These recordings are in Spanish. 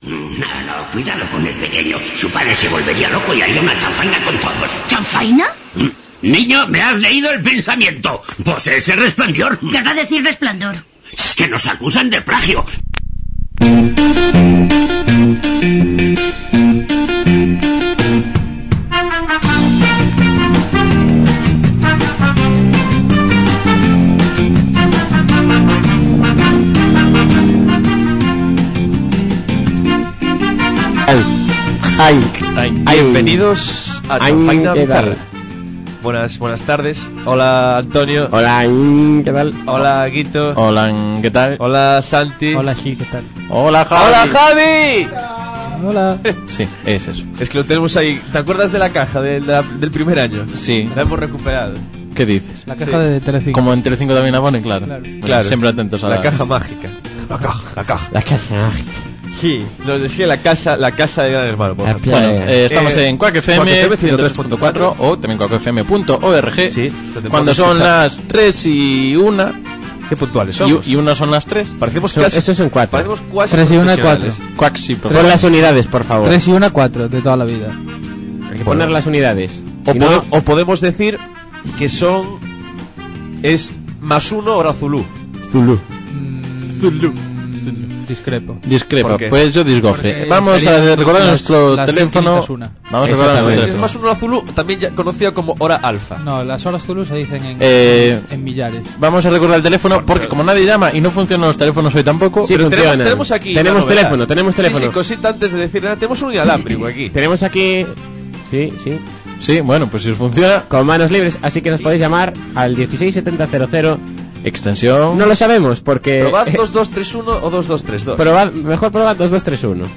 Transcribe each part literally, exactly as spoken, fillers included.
No, no, cuidado con el pequeño. Su padre se volvería loco y haría una chanfaina con todos. ¿Chanfaina? Niño, me has leído el pensamiento. Pues ese Resplandor. Querrá decir Resplandor. Es que nos acusan de plagio. Ay, ay, ay, bienvenidos a Chanfaina Bizarra. Buenas, buenas tardes. Hola Antonio. Hola, ¿qué tal? Hola Guito. Hola, ¿qué tal? Hola Santi. Hola, sí, ¿qué tal? Hola Javi. Hola Javi. Hola. Sí, es eso. Es que lo tenemos ahí. ¿Te acuerdas de la caja de la, del primer año? Sí. La hemos recuperado. ¿Qué dices? La caja sí. de Telecinco. Como en Telecinco también la ponen, claro. Claro. Bueno, claro. Siempre atentos a la, la caja mágica. La caja, la caja. La caja mágica. Sí, nos decía la casa, la casa de Gran Hermano. Por bueno, eh, estamos eh, en Quack F M ciento tres punto cuatro o también quack f m punto org. Sí, cuando son escuchar. Las tres y una. Qué puntuales somos. Y, y una son las tres. Parecemos so, casi. Estos son cuatro. Parecemos cuasi tres y una, cuatro. Quack, sí, por Pon las unidades, por favor. Tres y una, cuatro, de toda la vida. Hay que poner las unidades. O, si pode, no... o podemos decir que son. Es más uno hora Zulu. Zulu. Mm, Zulu. Discrepo. Discrepo, pues yo disgofre. Porque Vamos a recordar las, nuestro las teléfono. Vamos a recordar nuestro teléfono. Es más una hora Zulu, también ya conocida como hora alfa. No, las horas Zulu se dicen en, eh, en millares. Vamos a recordar el teléfono porque como nadie llama y no funcionan los teléfonos hoy tampoco. Sí, pero tenemos, tenemos aquí. Tenemos teléfono, tenemos teléfono. Sí, sí, cosita antes de decir nada. Tenemos un inalámbrico aquí. Tenemos aquí. Sí, sí. Sí, bueno, pues si os funciona. Con manos libres, así que nos podéis llamar al dieciséis setenta cero cero. Extensión. No lo sabemos porque. Probad dos dos tres uno o dos dos tres dos. Probad, mejor probad dos dos tres uno.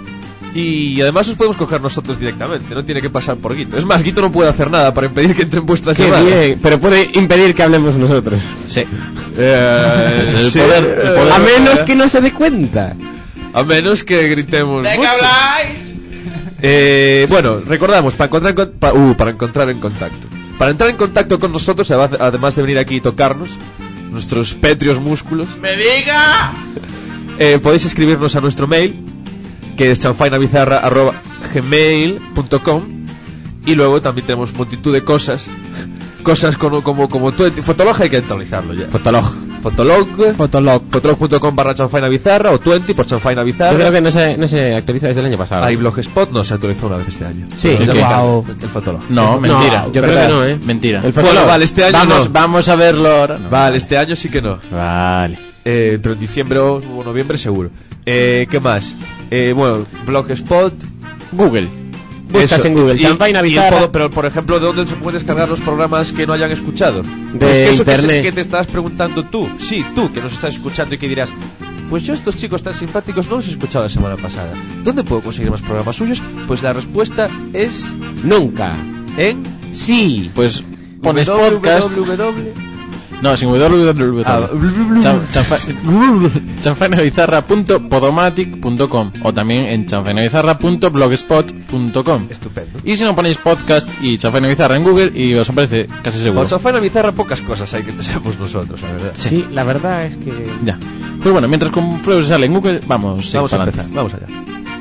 Y además os podemos coger nosotros directamente, no tiene que pasar por Guito. Es más, Guito no puede hacer nada para impedir que entren vuestras llamadas. Bien, pero puede impedir que hablemos nosotros. Sí. Eh, es el, sí. poder, el poder. A menos que no se dé cuenta. A menos que gritemos. ¿De qué mucho. habláis? Eh, bueno, recordamos, para encontrar, en, pa, uh, para encontrar en contacto. Para entrar en contacto con nosotros, además de venir aquí y tocarnos nuestros pétreos músculos, ¡me diga! Eh, podéis escribirnos a nuestro mail, que es chanfainabizarra arroba gmail punto com. Y luego también tenemos multitud de cosas. Cosas como como, como twenty. Fotolog hay que actualizarlo ya. Fotolog. Fotolog. Fotolog. Fotolog punto com barra chanfainabizarra o twenty por chanfainabizarra. Yo creo que no se, no se actualiza desde el año pasado. Hay Blogspot, no se actualizó una vez este año. Sí, ¿El qué? Wow. El Fotolog. No, mentira. No, yo creo que no, ¿eh? Mentira. El Bueno, vale, este año vamos, no. vamos a verlo ahora. No. Vale, este año sí que no. Vale. Eh, pero en diciembre o noviembre seguro. Eh, ¿Qué más? Eh, bueno, Blogspot. Google. Buscas Eso. en Google, y, Chanfaina y Bizarra. todo, pero por ejemplo, ¿de dónde se pueden descargar los programas que no hayan escuchado? De Pues que eso internet. Que, que te estás preguntando tú, sí, tú que nos estás escuchando y que dirás, pues yo estos chicos tan simpáticos no los he escuchado la semana pasada. ¿Dónde puedo conseguir más programas suyos? Pues la respuesta es Nunca. en Sí. Pues pones podcast. www. No, sin www. Ah, chanfainabizarra punto podomatic punto com o también en chanfainabizarra punto blogspot punto com. Estupendo. Y si no ponéis podcast y Chanfaina Bizarra en Google y os aparece casi seguro. Con Chanfaina Bizarra pocas cosas hay que pensemos nosotros, la verdad. Sí. sí, la verdad es que. Ya. Pues bueno, mientras compruebes sale en Google, vamos, sí, Vamos a adelante. empezar, vamos allá.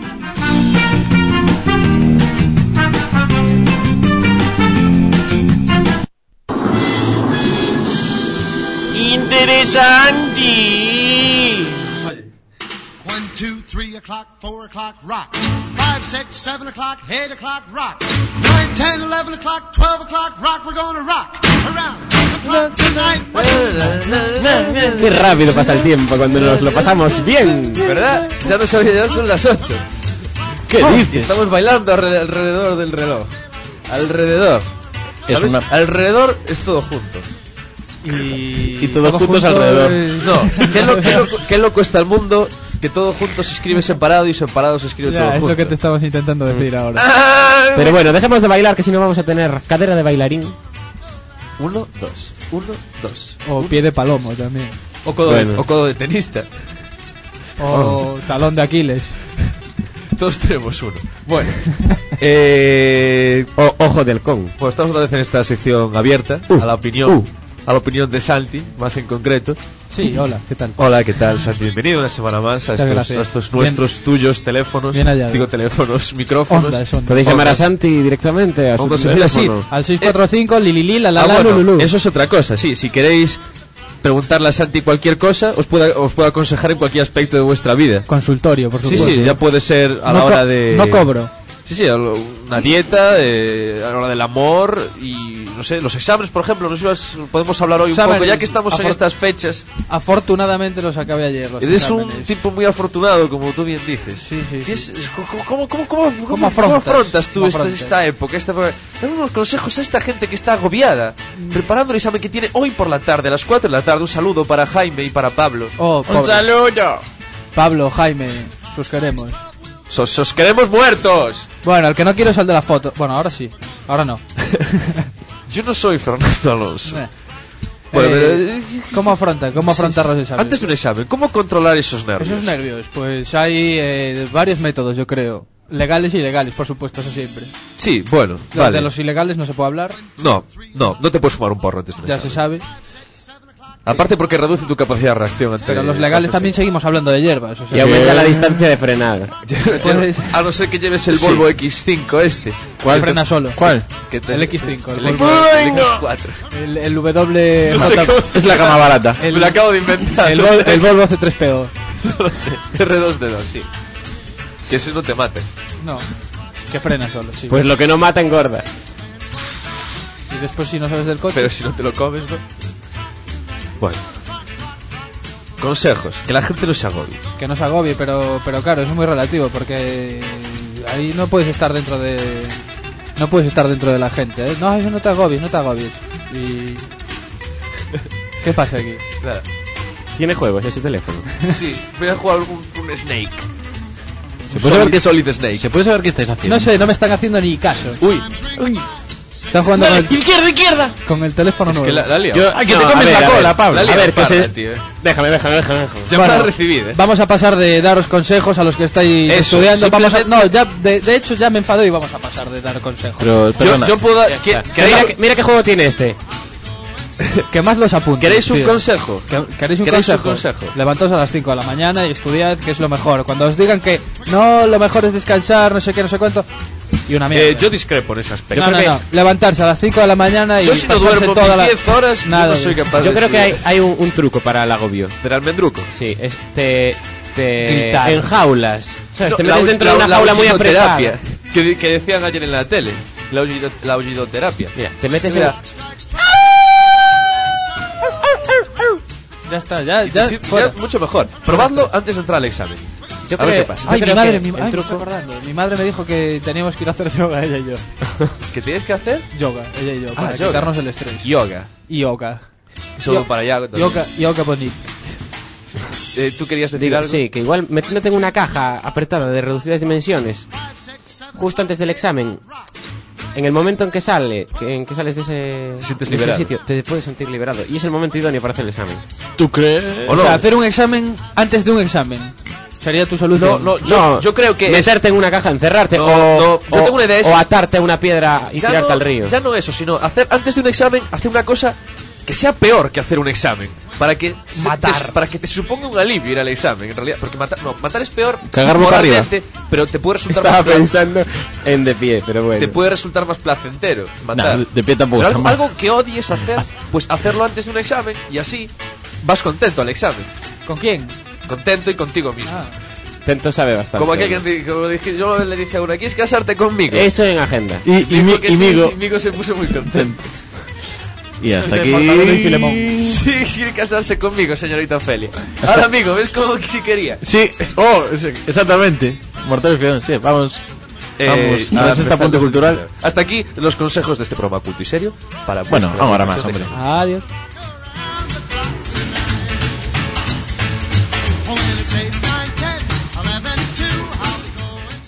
Interesante. One, two, three o'clock, four o'clock, rock. Five, six, seven o'clock, eight o'clock, rock. Nine, ten, eleven o'clock, twelve o'clock, rock. We're gonna rock around the clock tonight. Qué rápido pasa el tiempo cuando nos lo pasamos bien. ¿Verdad? Ya no sabía, ya son las ocho. ¿Qué Oh, dices? Estamos bailando alre- alrededor del reloj. Alrededor. Es ¿Sabes? una- Alrededor es todo junto. Y, Y todos todo juntos junto alrededor. es- No, ¿qué, lo, qué, loco, qué loco está el mundo que todo junto se escribe separado y separado se escribe todo Ya, es junto. lo que te estabas intentando decir ahora. Ah, Pero bueno, dejemos de bailar que si no vamos a tener cadera de bailarín. Uno, dos, uno, dos. O pie de palomo también. O codo, Bueno. de, o codo de tenista. O talón de Aquiles. Todos tenemos uno. Bueno, eh, O ojo del con. pues estamos otra vez en esta sección abierta Uh, a la opinión, uh. a la opinión de Santi, más en concreto. Sí, hola, ¿qué tal? Hola, ¿qué tal, Santi? Bienvenido una semana más a Muchas estos, gracias. a estos nuestros, Bien. tuyos teléfonos. Bien hallado. Digo teléfonos, micrófonos. Onda, es onda. Podéis llamar a Ondas. Santi directamente a su Ondas, teléfono. sí. Al seis cuatro cinco, lilili, la la Ah, la, bueno, lululú. eso es otra cosa, sí. Si queréis preguntarle a Santi cualquier cosa, os puedo, os puedo aconsejar en cualquier aspecto de vuestra vida. Consultorio, por Sí, supuesto. sí, ya puede ser a No la co- hora de... No cobro. Sí, sí, una dieta, eh, a la hora del amor y, no sé, los exámenes, por ejemplo. Nos ibas- podemos hablar hoy un Exámenes, poco, ya que estamos en afor- estas fechas. Afortunadamente los acabé ayer. Los Eres un exámenes. tipo muy afortunado, como tú bien dices. Sí, sí, Y sí. es- ¿Cómo, cómo, cómo, cómo, cómo- cómo afrontas? afrontas tú ¿Cómo esta, afrontas? esta época? Esta, dame unos consejos a esta gente que está agobiada, preparando el examen que tiene hoy por la tarde, a las cuatro de la tarde. Un saludo para Jaime y para Pablo. Oh, ¡Un pobre. saludo! Pablo, Jaime, sus queremos. ¡Sos, os queremos muertos! Bueno, el que no quiero es el de la foto. Bueno, ahora sí. Ahora no. Yo no soy Fernando Alonso. Eh. Bueno, Eh, pero- ¿Cómo afronta? ¿Cómo afrontar Sí, sí. los exámenes? Antes de un examen, ¿cómo controlar esos nervios? Esos nervios, pues hay eh, varios métodos, yo creo. Legales y ilegales, por supuesto, eso siempre. Sí, bueno, De- vale. De los ilegales no se puede hablar, No, no, no te puedes fumar un porro antes de un ya se examen. sabe. Aparte porque reduce tu capacidad de reacción ante Pero los legales cosas también así. seguimos hablando de hierbas. O sea, Y aumenta que- la distancia de frenada. Puedes- A no ser que lleves el Sí. Volvo equis cinco este. ¿Cuál frena solo? ¿Cuál? Que te- El equis cinco, el El, Volvo. el equis cuatro. El, el W... Yo sé cómo se Es la cama barata. El- Me lo acabo de inventar. el, no Vol- sé. el Volvo C tres P O. No lo sé. R dos D dos, sí. Que ese no te mate. No, que frena solo, sí. Pues lo que no mata engorda. Y después si no sabes del coche... Pero si no te lo comes, ¿no? Bueno. Consejos. Que la gente no se agobie. Que no se agobie, pero, pero claro, eso es muy relativo, porque ahí no puedes estar dentro de... No puedes estar dentro de la gente, ¿eh? No, no te agobies, no te agobies. Y... ¿Qué pasa aquí? Nada. Tiene juegos ese teléfono. Sí, voy a jugar un, un Snake. ¿Se puede, saber qué, Solid Snake. ¿Se puede saber qué estáis haciendo? No sé, no me están haciendo ni caso. Uy, Están jugando con el, izquierda, izquierda! con el teléfono es nuevo. que la, la liado. Yo- ¡Ay, que No, te comes a ver, la a cola, ver, Pablo! La a liado ver, que parda, se- tío. Déjame, déjame, déjame. déjame. Llamada Bueno, recibida. Vamos a pasar de daros consejos a los que estáis Eso, estudiando. Vamos a, simplemente- no, ya, de, de hecho ya me enfado y vamos a pasar de dar consejos. Pero, Yo, perdona. yo puedo dar... ¿Qué- Mira, que- mira qué juego tiene este. Que más los apuntes. ¿Queréis un tío. consejo? Que- ¿Queréis un ¿Queréis un consejo? consejo? Levantaos a las cinco de la mañana y estudiad, que es lo mejor. Cuando os digan que no, lo mejor es descansar, no sé qué, no sé cuánto. Y una mierda. Eh, yo discrepo en ese aspecto. no, no, no. Levantarse a las cinco de la mañana y Yo si no pasarse duermo toda mis la... diez horas, yo Nada, no soy capaz de Yo creo que hay, estudiar. hay un, un truco para el agobio. ¿Del almendruco? Sí, es te, te Gritar. enjaulas. ¿Sabes? Te No, metes la- dentro la- de una la jaula muy apretada. aullidoterapia, Que, que decían ayer en la tele. La, aullido- la aullidoterapia. Mira, te metes en... Mira, Ya está, ya, y te ya, sientes fuera. ya mucho mejor. Probadlo antes de entrar al examen. Yo A ver creo- qué pasa. yo Ay, mi creo madre, que mi, el ay, me truco- estoy acordando. Mi madre me dijo que teníamos que ir a hacer yoga, ella y yo. ¿Qué tienes que hacer? Yoga, ella y yo, Ah, para yoga. quitarnos el estrés. Yoga. Y yoga. Solo Yo- para allá. también. Yoga, yoga bonito. Eh, ¿Tú querías decir Digo, algo? sí, que igual metiéndote en una caja apretada de reducidas dimensiones, justo antes del examen, en el momento en que sale, que- en que sales de ese, Te sientes de ese liberado. sitio, te puedes sentir liberado. Y es el momento idóneo para hacer el examen. ¿Tú crees? ¿O O no? sea, hacer un examen antes de un examen. Sería tu No, solución. no, yo, yo creo que es- meterte en una caja, encerrarte, No, o, no, yo o- tengo una idea, es- o atarte a una piedra y ya tirarte no, al río. Ya no eso, sino hacer antes de un examen, hacer una cosa que sea peor que hacer un examen. Para que se- Matar. te, para que te suponga un alivio ir al examen, en realidad. Porque matar, no, matar es peor Cagar boca moralmente, pero te puede resultar Estaba más pla- pensando en de pie, pero bueno. te puede resultar más placentero matar. Nah, de pie tampoco Pero está algo, mal. algo que odies hacer, pues hacerlo antes de un examen y así vas contento al examen. ¿Con quién? Contento y contigo mismo. Ah, Tento sabe bastante. Como aquel que di- como dije, yo le dije a una, ¿quieres casarte conmigo? Eso en agenda. Y, y, Dijo mi, que y sí, Migo. y Migo se puso muy contento. Y hasta El aquí. pantalón y Filemón. Sí, quiere casarse conmigo, señorita Ofelia. Ahora, amigo, ¿ves cómo que sí quería? Sí, oh, es- exactamente. Mortal y Filemón, sí, vamos. Eh, Vamos, y a este empezar punto con- cultural. Hasta aquí los consejos de este programa culto y serio. Para Bueno, vuestra ahora más, preparación hombre. de adiós. Oh, minutes eight, nine, ten, eleven, two, how we going?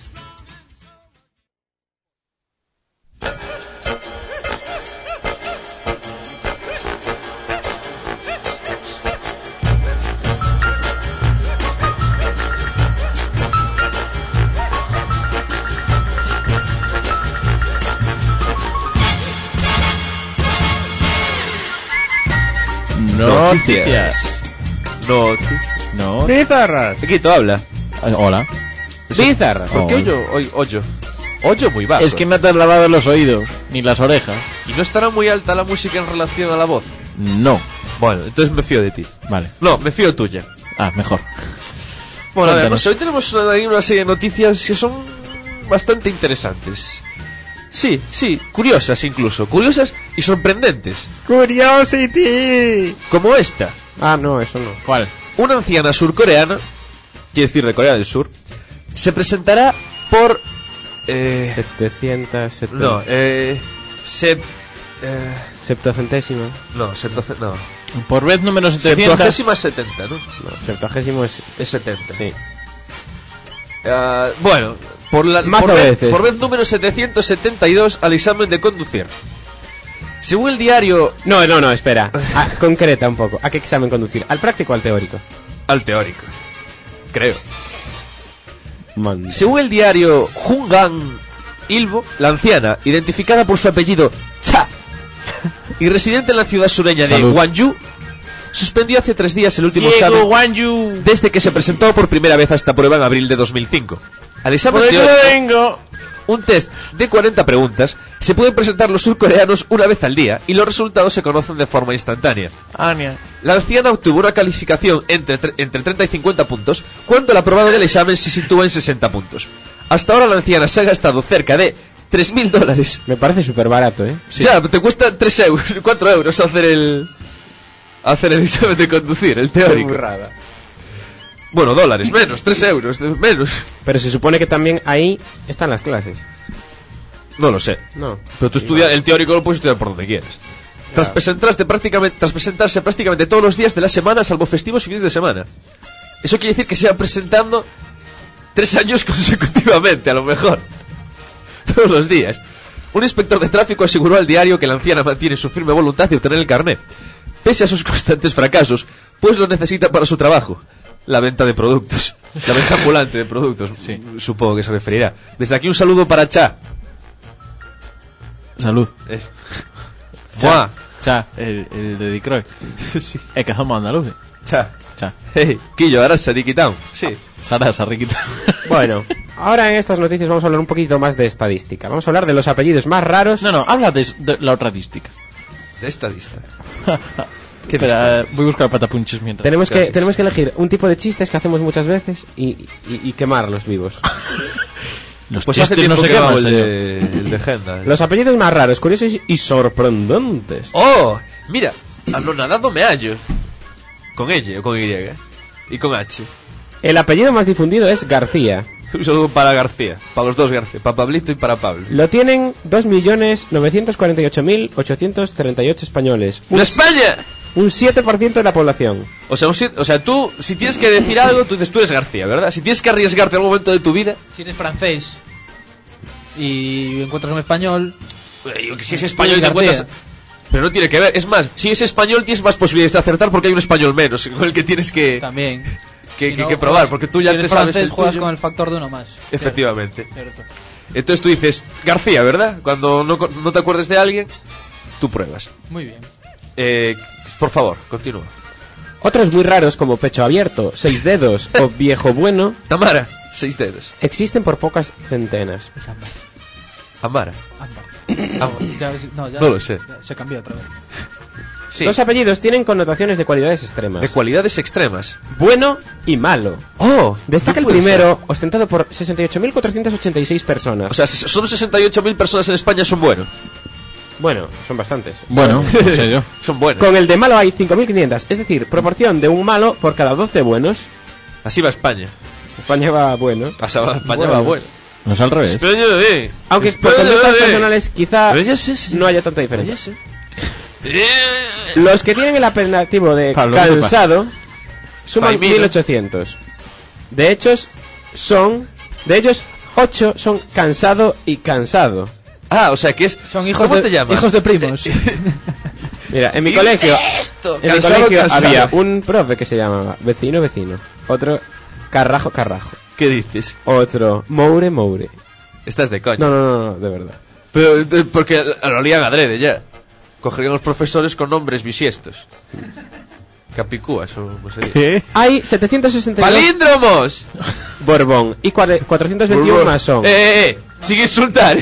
Noticias. No. No. Bizarras. Chiquito, habla. Ah, Hola. Bizarras. ¿Por qué Oh. hoyo? Hoy, hoyo. Hoyo muy bajo. Es que no te has lavado los oídos, ni las orejas. ¿Y no estará muy alta la música en relación a la voz? No. Bueno, entonces me fío de ti. Vale. No, me fío tuya. Ah, mejor. Bueno, a ver, no Cuéntanos. sé, hoy tenemos una, ahí una serie de noticias que son bastante interesantes. Sí, sí, curiosas incluso. Curiosas y sorprendentes. Curiosity. Como esta. Ah, no, eso no. ¿Cuál? Una anciana surcoreana, quiere decir de Corea del Sur, se presentará por... Eh, setecientos setenta. no, eh... Sep... Eh, Septuagentésima. no, septoce- no. Por vez número setecientos. Septuagésima es setenta, ¿no? No, septuagésimo es... Es setenta. Sí. Ah, bueno, por, la, Mazo por, vez, veces. por vez número setecientos setenta y dos al examen de conducir. Según el diario... No, no, no, espera. Ah, concreta un poco. ¿A qué examen conducir? ¿Al práctico o al teórico? Al teórico. Creo. Man. Según el diario Hungan Ilbo, la anciana, identificada por su apellido Cha y residente en la ciudad sureña de Salud. Gwangju, suspendió hace tres días el último examen Wanyu. desde que se presentó por primera vez a esta prueba en abril de dos mil cinco. Al examen Por eso teórico, vengo. un test de cuarenta preguntas, se pueden presentar los surcoreanos una vez al día y los resultados se conocen de forma instantánea. Ania. La anciana obtuvo una calificación entre, tre- entre treinta y cincuenta puntos, cuando el aprobado del examen se sitúa en sesenta puntos. Hasta ahora la anciana se ha gastado cerca de tres mil dólares. Me parece súper barato, ¿eh? Ya, te cuesta tres euros, cuatro euros hacer el... hacer el examen de conducir, el teórico. burrada. Bueno, dólares, menos, tres euros, de- menos. Pero se supone que también ahí están las clases. No lo sé. No. Pero tú estudias, el teórico lo puedes estudiar por donde quieras. Tras presentarse prácticamente, tras presentarse prácticamente todos los días de la semana, salvo festivos y fines de semana. Eso quiere decir que se va presentando tres años consecutivamente, a lo mejor. Todos los días. Un inspector de tráfico aseguró al diario que la anciana mantiene su firme voluntad de obtener el carné, pese a sus constantes fracasos, pues lo necesita para su trabajo. La venta de productos. La venta ambulante de productos, Sí. supongo que se referirá. Desde aquí un saludo para Cha. Salud. Es. Cha. Mua. Cha, el, el de Dicroy. Sí. Es que somos andaluces. Cha. Cha. Hey, Quillo, ahora Sarikitown. Sí. Sara, Sarriquita. Bueno, ahora en estas noticias vamos a hablar un poquito más de estadística. Vamos a hablar de los apellidos más raros. No, no, habla de, de la otra dística. De esta lista. Espera, voy a buscar patapunches mientras. Tenemos que, Gracias. tenemos que elegir un tipo de chistes que hacemos muchas veces y, y, y quemarlos vivos. Los Pues hace chistes no tiempo se que no hago queman, el señor. de, el de Genda. Los apellidos más raros, curiosos y sorprendentes. Oh, mira, anonadado me hallo. Con ella o con Y. Y con H. El apellido más difundido es García. Un saludo para García. Para los dos García. Para Pablito y para Pablo. Lo tienen dos millones novecientos cuarenta y ocho mil ochocientos treinta y ocho españoles. ¡En España! Un siete por ciento de la población. O sea, un si- o sea, tú, si tienes que decir algo, tú dices, tú eres García, ¿verdad? Si tienes que arriesgarte en algún momento de tu vida, Si eres francés y encuentras un español, eh, yo que si es español y te García. encuentras... Pero no tiene que ver. Es más, si es español tienes más posibilidades de acertar porque hay un español menos con el que tienes que, también. que, Si que, no, que probar. juegas- Porque tú ya si te eres sabes francés, el juegas tuyo. con el factor de uno más. Efectivamente. Cierto. Cierto. Entonces tú dices, García, ¿verdad? Cuando no, co- no te acuerdes de alguien, tú pruebas. Muy bien. Eh, por favor, continúa. Otros muy raros como pecho abierto, seis dedos o viejo bueno Tamara, seis dedos. existen por pocas centenas. Es ámbar. Amara. Ámbar. Ah, Ya ves- no, ya- No lo sé. ya se cambió otra vez. sí. Los apellidos tienen connotaciones de cualidades extremas. De cualidades extremas. Bueno y malo. Oh, Destaca el no puede primero, ostentado por sesenta y ocho mil cuatrocientas ochenta y seis personas. ser. O sea, si solo sesenta y ocho mil personas en España son buenos. Bueno, son bastantes. Bueno, no sé yo. Son buenos. Con el de malo hay cinco mil quinientos, es decir, proporción de un malo por cada doce buenos. Así va España. España va bueno. Así va España Bueno. va bueno. No es al revés. España va bien. Aunque por España conductas va bien. personales quizá Pero ya sé, señor. no haya tanta Pero diferencia. ya sé. Eh, Los que tienen el apelativo de Pablo, ¿qué te pasa? calzado suman Faimino. mil ochocientos. De hechos son de ellos ocho son cansado y cansado. Ah, o sea que es... Son hijos ¿Cómo de, te llamas? hijos de primos. Mira, en mi colegio Esto. en mi Cansado, colegio cansado. había un profe que se llamaba vecino vecino, otro carrajo carrajo, ¿Qué dices? otro moure moure. Estás de coña. No, no, no, no, de verdad. Pero, de- porque lo lían adrede ya. Cogerían los profesores con nombres bisiestos. Capicúas o como sería. ¿Qué? Hay setecientos sesenta y dos ¡Palíndromos! Borbón y cuare- cuatrocientos veintiuno masón. Eh, eh, eh, sin insultar.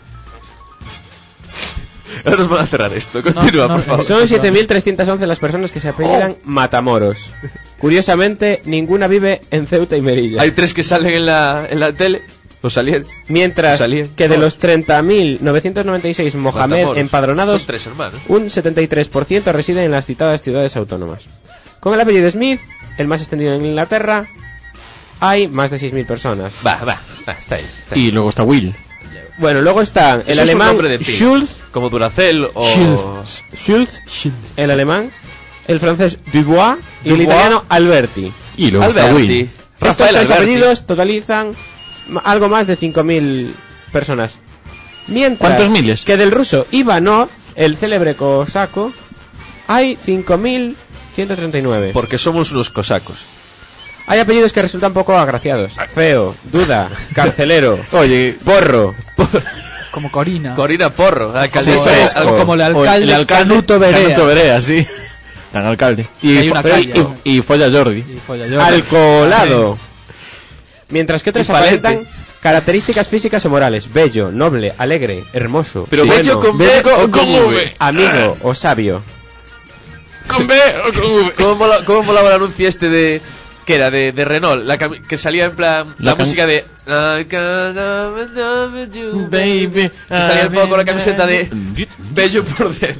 Ahora nos van a cerrar esto. Continúa, no, por favor. Son siete mil trescientas once las personas que se apellidan Matamoros. Curiosamente, ninguna vive en Ceuta y Melilla. Hay tres que salen en la, en la tele. No salieron. Mientras Salían. que de No. los treinta mil novecientos noventa y seis Mohamed Matamoros. empadronados, Son tres hermanos. un setenta y tres por ciento residen en las citadas ciudades autónomas. Con el apellido Smith, el más extendido en Inglaterra, hay más de seis mil personas. Va, va, va, está ahí. Está ahí. Y luego está Will. Bueno, luego están el Eso es un alemán nombre de pila. Schulz, Como Duracell o... Schulz, el alemán, el francés Dubois y el Dubois. italiano Alberti. Y luego está Alberti. Will. Estos Rafael tres Alberti. apellidos totalizan ma- algo más de cinco mil personas. Mientras ¿Cuántos miles? que del ruso Ivanov, el célebre cosaco, hay cinco mil ciento treinta y nueve. Porque somos unos cosacos. Hay apellidos que resultan poco agraciados. Feo, Duda, Carcelero, Oye, Porro. Como Corina. Corina Porro, la alcaldesa. Sí, de- sí. al- como el o alcalde, Canuto Berea. Canuto Berea, sí. Gran alcalde. Y, Hay una fo- calle, y- ¿no? y, y folla Jordi. Y folla yo. Alcolado. Mientras que otros Y Falete. aparentan características físicas o morales. Bello, noble, alegre, hermoso. Pero bueno, bello con B bello o con con V. V. amigo o sabio. Con B o con V. ¿Cómo, mola, ¿Cómo molaba el anuncio este de... ¿Qué era? De, de Renault. La cami- que salía en plan... La, La cam- música de... I can't love you, Baby. Que salía el poco con la camiseta de... Bello por dentro.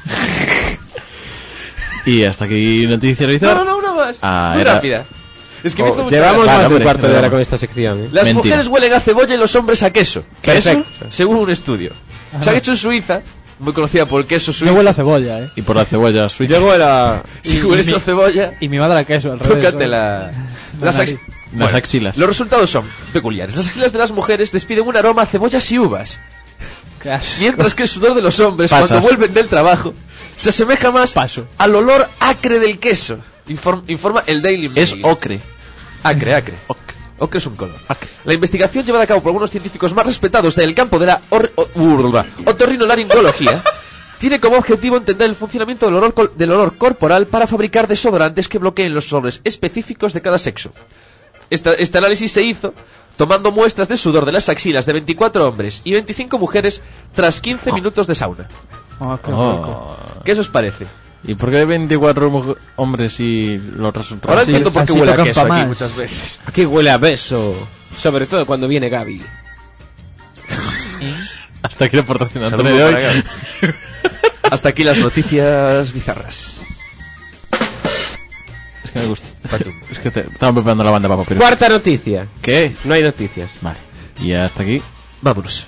Y hasta aquí noticia No, realizar. no, no, una más. Ah, Muy era- rápida. Es que me hizo Oh, mucha llevamos gracia. Vale, más de un hombre, cuarto de hora llevamos. con esta sección. ¿eh? Las Mentira. mujeres huelen a cebolla y los hombres a queso. ¿Qué ¿Eso? eso? Según un estudio. Se han hecho en Suiza, muy conocida por el queso Yo suizo. huele a cebolla, eh. Y por la cebolla suiza. Luego la... Si y- hueles y a mi- cebolla, Y mi madre a queso, al revés. tócate ¿no? la... La las nariz. ax- Las Bueno, axilas. Los resultados son peculiares. Las axilas de las mujeres despiden un aroma a cebollas y uvas. Qué asco. Mientras que el sudor de los hombres, Pasas. cuando vuelven del trabajo, se asemeja más Paso. al olor acre del queso. Inform- informa el Daily Mail. Es ocre. Acre, acre. Ocre. Ocre es un color. La investigación llevada a cabo por algunos científicos más respetados del campo de la or- o- urba, otorrinolaringología tiene como objetivo entender el funcionamiento del olor, col- del olor corporal para fabricar desodorantes que bloqueen los olores específicos de cada sexo. Esta- este análisis se hizo tomando muestras de sudor de las axilas de veinticuatro hombres y veinticinco mujeres tras quince minutos de sauna. Oh, qué rico. Oh. ¿Qué os parece? ¿Y por qué veinticuatro muj- hombres y los resultados? Ahora Así- entiendo por qué así huele a tocan queso pa' aquí más. muchas veces. Aquí huele a beso. Sobre todo cuando viene Gaby. Hasta aquí la aportación de Antonio Saludos de para hoy. Gaby. Hasta aquí las noticias bizarras. Es que me gusta. Es que te, estaba preparando la banda para papel. Cuarta noticia. ¿Qué? No hay noticias. Vale. Y hasta aquí. Vámonos.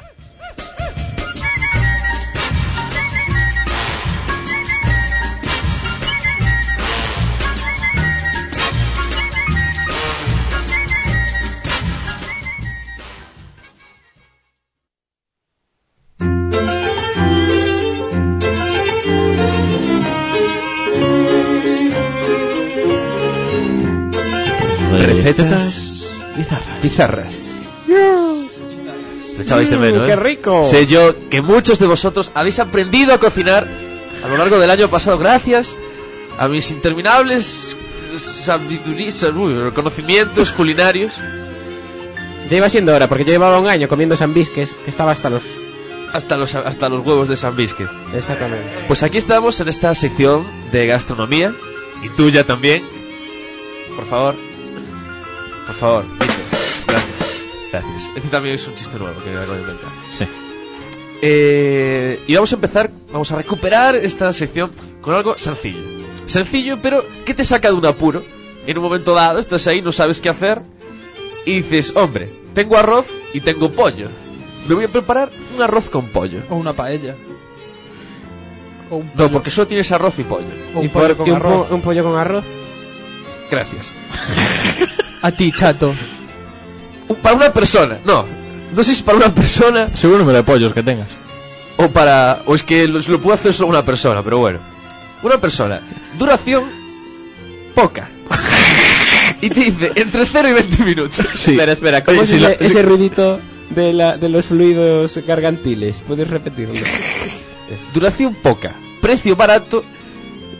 Recetas bizarras. Bizarras. Lo echabais de menos, ¡Qué ¿eh? rico! Sé yo que muchos de vosotros habéis aprendido a cocinar a lo largo del año pasado gracias a mis interminables sabidurías, uy, conocimientos culinarios. Ya iba siendo hora, porque yo llevaba un año comiendo sambisques que estaba hasta los... Hasta los, hasta los huevos de San Bisque. Exactamente. Pues aquí estamos en esta sección de gastronomía. Y tuya también. Por favor. Por favor. Dice. Gracias. Gracias. Este también es un chiste nuevo que me acabo de inventar. Sí. Eh, y vamos a empezar, vamos a recuperar esta sección con algo sencillo. Sencillo, pero que te saca de un apuro. En un momento dado, estás ahí, no sabes qué hacer. Y dices, hombre, tengo arroz y tengo pollo. Me voy a preparar un arroz con pollo. O una paella. O un No, pollo- porque solo tienes arroz y pollo. o un ¿Y pollo por con qué un, arroz. po- un pollo con arroz? Gracias. A ti, chato. Un- Para una persona, no. No sé si para una persona Según el número de pollos que tengas. o para... O es que lo, lo puede hacer solo una persona, pero bueno. Una persona. Duración poca. Y te dice entre cero y veinte minutos. Sí. Espera, espera, ¿cómo Oye, es si ese, la- ese ruidito de, la, de los fluidos gargantiles? ¿Puedes repetirlo? Duración poca. Precio barato.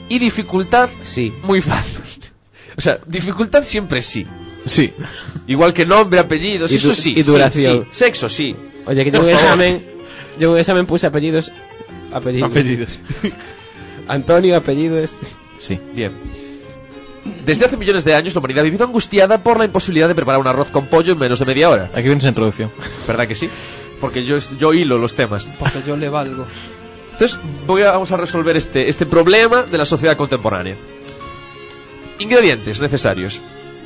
Y dificultad, Sí. muy fácil. O sea, dificultad siempre sí. Sí. Igual que nombre, apellidos, Y eso du- sí. y duración. Sí, sí. Sexo, sí. Oye, que yo Por en un favor. examen... Yo en un examen puse apellidos... Apellidos. Apellidos. Antonio, apellidos... Sí. Bien. Desde hace millones de años la humanidad ha vivido angustiada por la imposibilidad de preparar un arroz con pollo en menos de media hora. Aquí viene esa introducción. ¿Verdad que sí? Porque yo, yo hilo los temas. Porque yo le valgo. Entonces voy a, vamos a resolver este, este problema de la sociedad contemporánea. Ingredientes necesarios.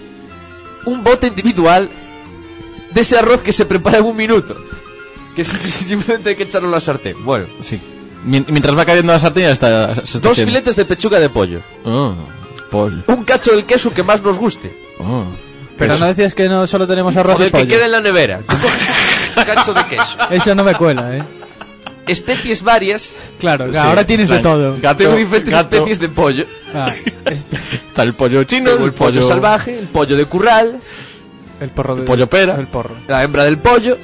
Un bote individual de ese arroz que se prepara en un minuto. Que simplemente hay que echarlo en la sartén. Bueno. Sí. Mien- Mientras va cayendo la sartén ya está, se está Dos haciendo. filetes de pechuga de pollo. Oh, pollo. Un cacho del queso que más nos guste. Oh. Pero no decías que no solo tenemos arroz O y del que pollo. quede en la nevera. Tú coges un cacho de queso. Eso no me cuela, ¿eh? Especies varias. Claro, Sí, ahora tienes de plan, todo. gato, Tengo diferentes gato. especies de pollo. Ah, es- Está el pollo chino, Tengo el pollo salvaje, el pollo de curral, el porro de... El pollo pera. El porro. la hembra del pollo,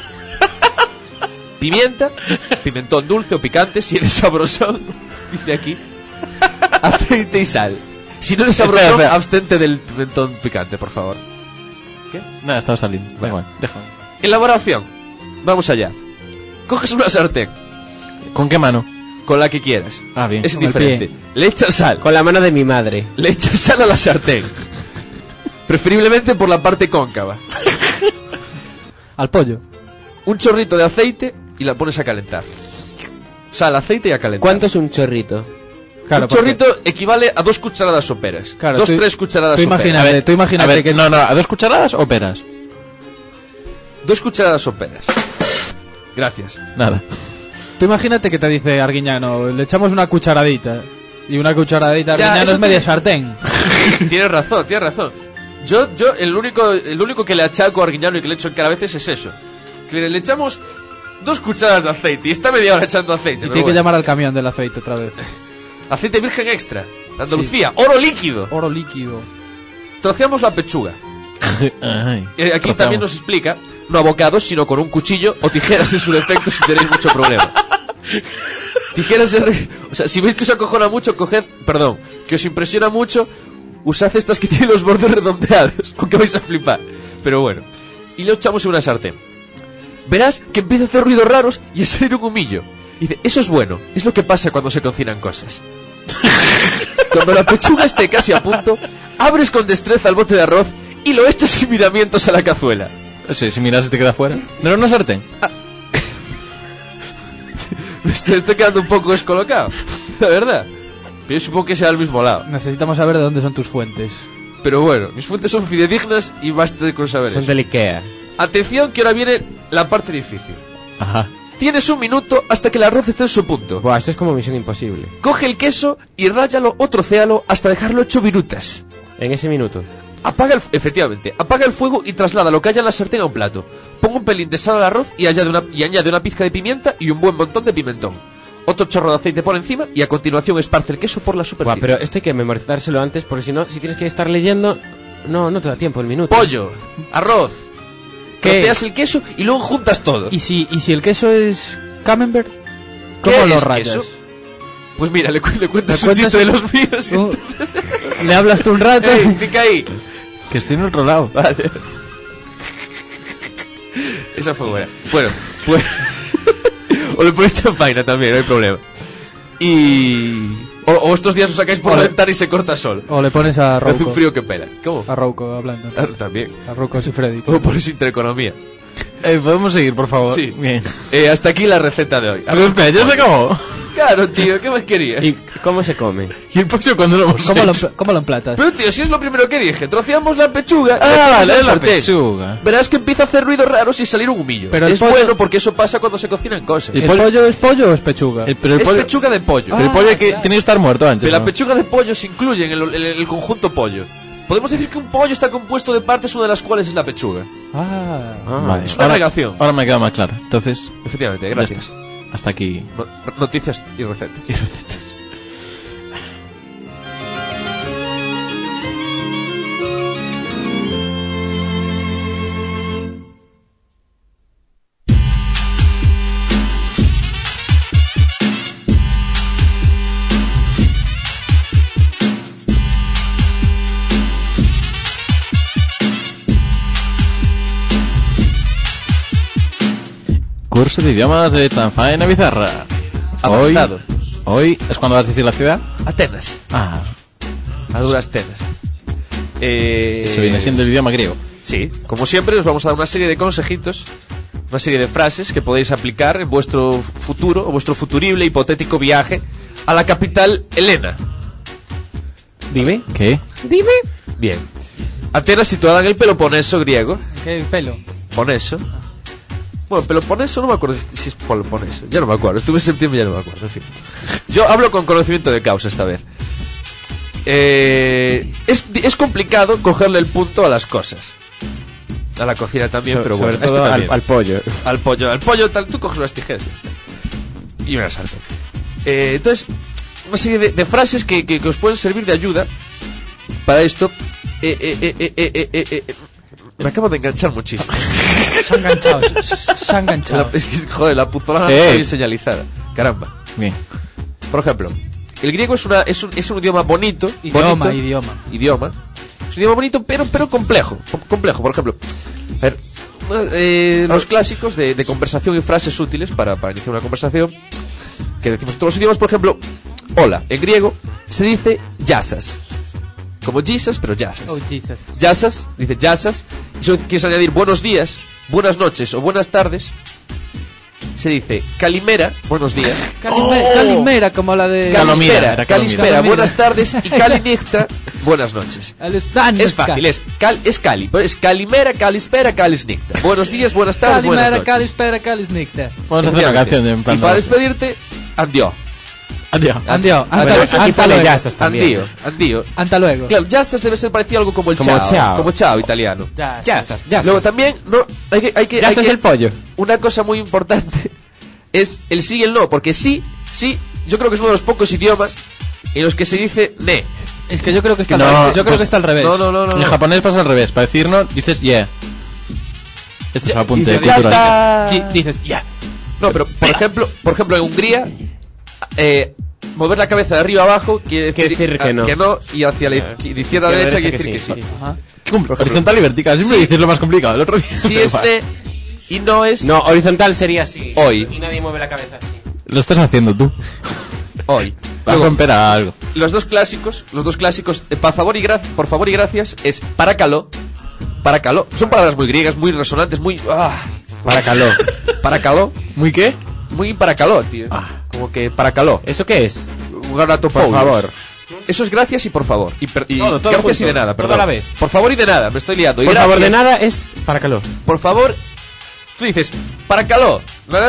pimienta, pimentón dulce o picante si eres sabrosón, dice aquí, aceite y sal. Si no eres Espera, sabrosón, espera. abstente del pimentón picante, por favor. Nada, estaba saliendo. Da igual, déjalo. Elaboración. Vamos allá. Coges una sartén, ¿Con qué mano? con la que quieras. Ah, bien. Es Con el indiferente. pie. Le echas sal. Con la mano de mi madre. Le echas sal a la sartén. Preferiblemente por la parte cóncava. Al pollo. Un chorrito de aceite y la pones a calentar. Sal, aceite y a calentar. ¿Cuánto es un chorrito? Claro, un porque- chorrito equivale a dos cucharadas soperas. Claro, dos, tú- tres cucharadas tú soperas. imagínate, A ver, tú imagínate a ver, que... no, no, ¿a dos cucharadas o peras? Dos cucharadas soperas. Gracias. Nada. Tú imagínate que te dice Arguiñano, le echamos una cucharadita. Y una cucharadita Ya, Arguiñano eso es media te- sartén. Tienes razón, tienes razón. Yo, yo, el único, el único que le achaco a Arguiñano y que le echo en cara a veces es eso. Que le, le echamos dos cucharadas de aceite y está media hora echando aceite. Y pero tiene que bueno. llamar al camión del aceite otra vez. Aceite virgen extra. De Andalucía. Oro líquido. Oro líquido. Troceamos la pechuga. Ay, Eh, aquí troceamos. también nos explica, no a bocados, sino con un cuchillo o tijeras en su defecto si tenéis mucho problema. Tijeras, de re- o sea, si veis que os acojona mucho, coged, perdón, que os impresiona mucho, usad estas que tienen los bordes redondeados, aunque vais a flipar. Pero bueno, y lo echamos en una sartén. Verás que empieza a hacer ruidos raros y a salir un humillo. Y dice, eso es bueno, es lo que pasa cuando se cocinan cosas. Cuando la pechuga esté casi a punto, abres con destreza el bote de arroz y lo echas sin miramientos a la cazuela. Sí, si miras te queda fuera. ¿No era una sartén? Me estoy, estoy quedando un poco descolocado, la verdad. Pero yo supongo que sea al mismo lado. Necesitamos saber de dónde son tus fuentes. Pero bueno, mis fuentes son fidedignas y basta con saber Son eso. del Ikea. Atención que ahora viene la parte difícil. Ajá. Tienes un minuto hasta que el arroz esté en su punto. Buah, esto es como misión imposible. Coge el queso y ráyalo o trocéalo hasta dejarlo hecho virutas. En ese minuto. Apaga el, efectivamente, apaga el fuego y traslada lo que haya en la sartén a un plato. Ponga un pelín de sal al arroz y añade, una, y añade una pizca de pimienta y un buen montón de pimentón. Otro chorro de aceite por encima y a continuación esparce el queso por la Buah, superficie. pero esto hay que memorizárselo antes porque si no, si tienes que estar leyendo, no, no te da tiempo el minuto. Pollo, arroz, ¿Qué? troceas el queso y luego juntas todo. ¿Y si, y si el queso es camembert? ¿Qué ¿Cómo lo es rayas? queso? Pues mira, le, cu- le cuentas ¿Le un cuentas chiste de un- los míos. y- Uh, le hablas tú un rato. ¡Ey, pica ahí! Que estoy en otro lado. Vale. Esa fue buena. Bueno, pues... o le pones champaina también, no hay problema. Y... O, o estos días os sacáis por la Ole. ventana y se corta sol. O le pones a Hace un Rouco. frío que pela. ¿Cómo? A Rouco hablando. Ah, también. A Rouco y Freddy. O pones intereconomía. Eh, ¿Podemos seguir, por favor? Sí. Bien. Eh, hasta aquí la receta de hoy. Pero espera, ya se acabó. Claro, tío, ¿qué más querías? ¿Y cómo se come? ¿Y el pollo cuando lo hemos ¿Cómo lo, hecho? empla- ¿Cómo lo emplatas? Pero tío, si es lo primero que dije, troceamos la pechuga. Ah, la echamos vale, en es la sartén. pechuga. Verás que empieza a hacer ruidos raros y salir un humillo. Pero el es pollo- bueno porque eso pasa cuando se cocinan cosas. ¿El pollo- pollo es pollo o es pechuga? El- pero el es pollo, pechuga de pollo. pero el pollo hay que, tiene que estar muerto antes. Pero la ¿no? pechuga de pollo se incluye en el, en el conjunto pollo. Podemos decir que un pollo está compuesto de partes, una de las cuales es la pechuga. Ah. Vale, es una ahora, negación. ahora me queda más claro. Entonces, Efectivamente, ya gracias. está. Hasta aquí. No- noticias y recetas. Y recetas. curso de idiomas de Chanfaina Bizarra. Hoy, Avanzado. hoy es cuando vas a decir la ciudad. Atenas. Ah, A duras penas. Eh, eso viene siendo el idioma griego. Sí, como siempre os vamos a dar una serie de consejitos, una serie de frases que podéis aplicar en vuestro futuro o vuestro futurible hipotético viaje a la capital helena. Dime. ¿Qué? Dime. Bien. Atenas situada en el Peloponeso griego. ¿Qué pelo? Poneso. Bueno, Peloponeso no me acuerdo si si es Peloponeso. Ya no me acuerdo. Estuve en septiembre y ya no me acuerdo. En fin. Yo hablo con conocimiento de causa esta vez. Eh, es, es complicado cogerle el punto a las cosas. A la cocina también, So- pero sobre bueno. todo esto al, también. al pollo. Al pollo. Al pollo tal, tú coges unas tijeras y ya está. Y una sartén. Eh, entonces, una serie de, de frases que, que, que os pueden servir de ayuda para esto. Eh, eh, eh, eh, eh, eh, eh, eh. Me acabo de enganchar muchísimo. Se ha enganchado, se, se- se ha enganchado. La- es que, joder, la puzolana Eh. está bien señalizada. Caramba. Bien. Por ejemplo, el griego es, una, es, un, es un idioma bonito. Idioma, bonito, idioma. Idioma. Es un idioma bonito, pero, pero complejo. com- Complejo, por ejemplo. A ver, eh, los clásicos de, de conversación y frases útiles para, para iniciar una conversación. Que decimos en todos los idiomas, por ejemplo, hola. En griego se dice yasas. Como Jesus, pero yasas. Oh, Jesus. Yasas, dice yasas. Y si quieres añadir buenos días, buenas noches o buenas tardes, se dice calimera, buenos días. Calime- Calimera, como la de... Calomira, Calispera, era Calomira. calispera, Calomira. buenas tardes. Y calinecta, buenas noches. El Stan- Es fácil, es, cal, es cali, pero es calimera, calispera, calisnicta. Buenos días, buenas tardes, buenas Calimera, noches. Calispera, Calisnicta. Vamos a hacer una canción de en plan Y para de- despedirte, andio. Adiós. Andio, Bueno, anta, aquí anta pone luego. yasas también. Andio, andio. Anta luego. Claro, yasas debe ser parecido a algo como el Como chao, chao. como chao italiano. Ya, Yasas, yasas. Luego también, no, hay que, hay que, hay Yasas que- el pollo. Una cosa muy importante es el sí y el no, porque sí, sí, yo creo que es uno de los pocos idiomas en los que se dice ne. Es que yo creo que está, No, al, revés. Yo creo pues- que está al revés. No, no, no, no. En no. japonés pasa al revés. Para decir no, dices yeah. Este es el apunte dices, cultural. "Yata". Di- dices, ya. No, pero por ejemplo, por ejemplo en Hungría, eh, mover la cabeza de arriba a abajo quiere decir, Quiere decir que ah, no. que no, y hacia la iz- de izquierda a que derecha derecha quiere que decir que sí, sí. Ajá. Horizontal y vertical. Siempre Sí. dices lo más complicado. El otro día. Si es ne y no es No, horizontal sería así. Hoy. Y nadie mueve la cabeza así. Lo estás haciendo tú. hoy. Vas a Luego, romper a algo. los dos clásicos, los dos clásicos, eh, por favor y gra- por favor y gracias, es para caló, para caló. Son palabras muy griegas, muy resonantes, muy ah, Para caló. para caló, ¿Muy qué? muy para caló, tío. Ah. Como que para caló. ¿Eso qué es? Por favor. Eso es gracias y por favor. Y, per- y Todo, todo gracias junto, y de nada, todo perdón. a la vez. Por favor y de nada, me estoy liando. Y Por favor, de gracias, nada es para caló. Por favor, tú dices, para caló.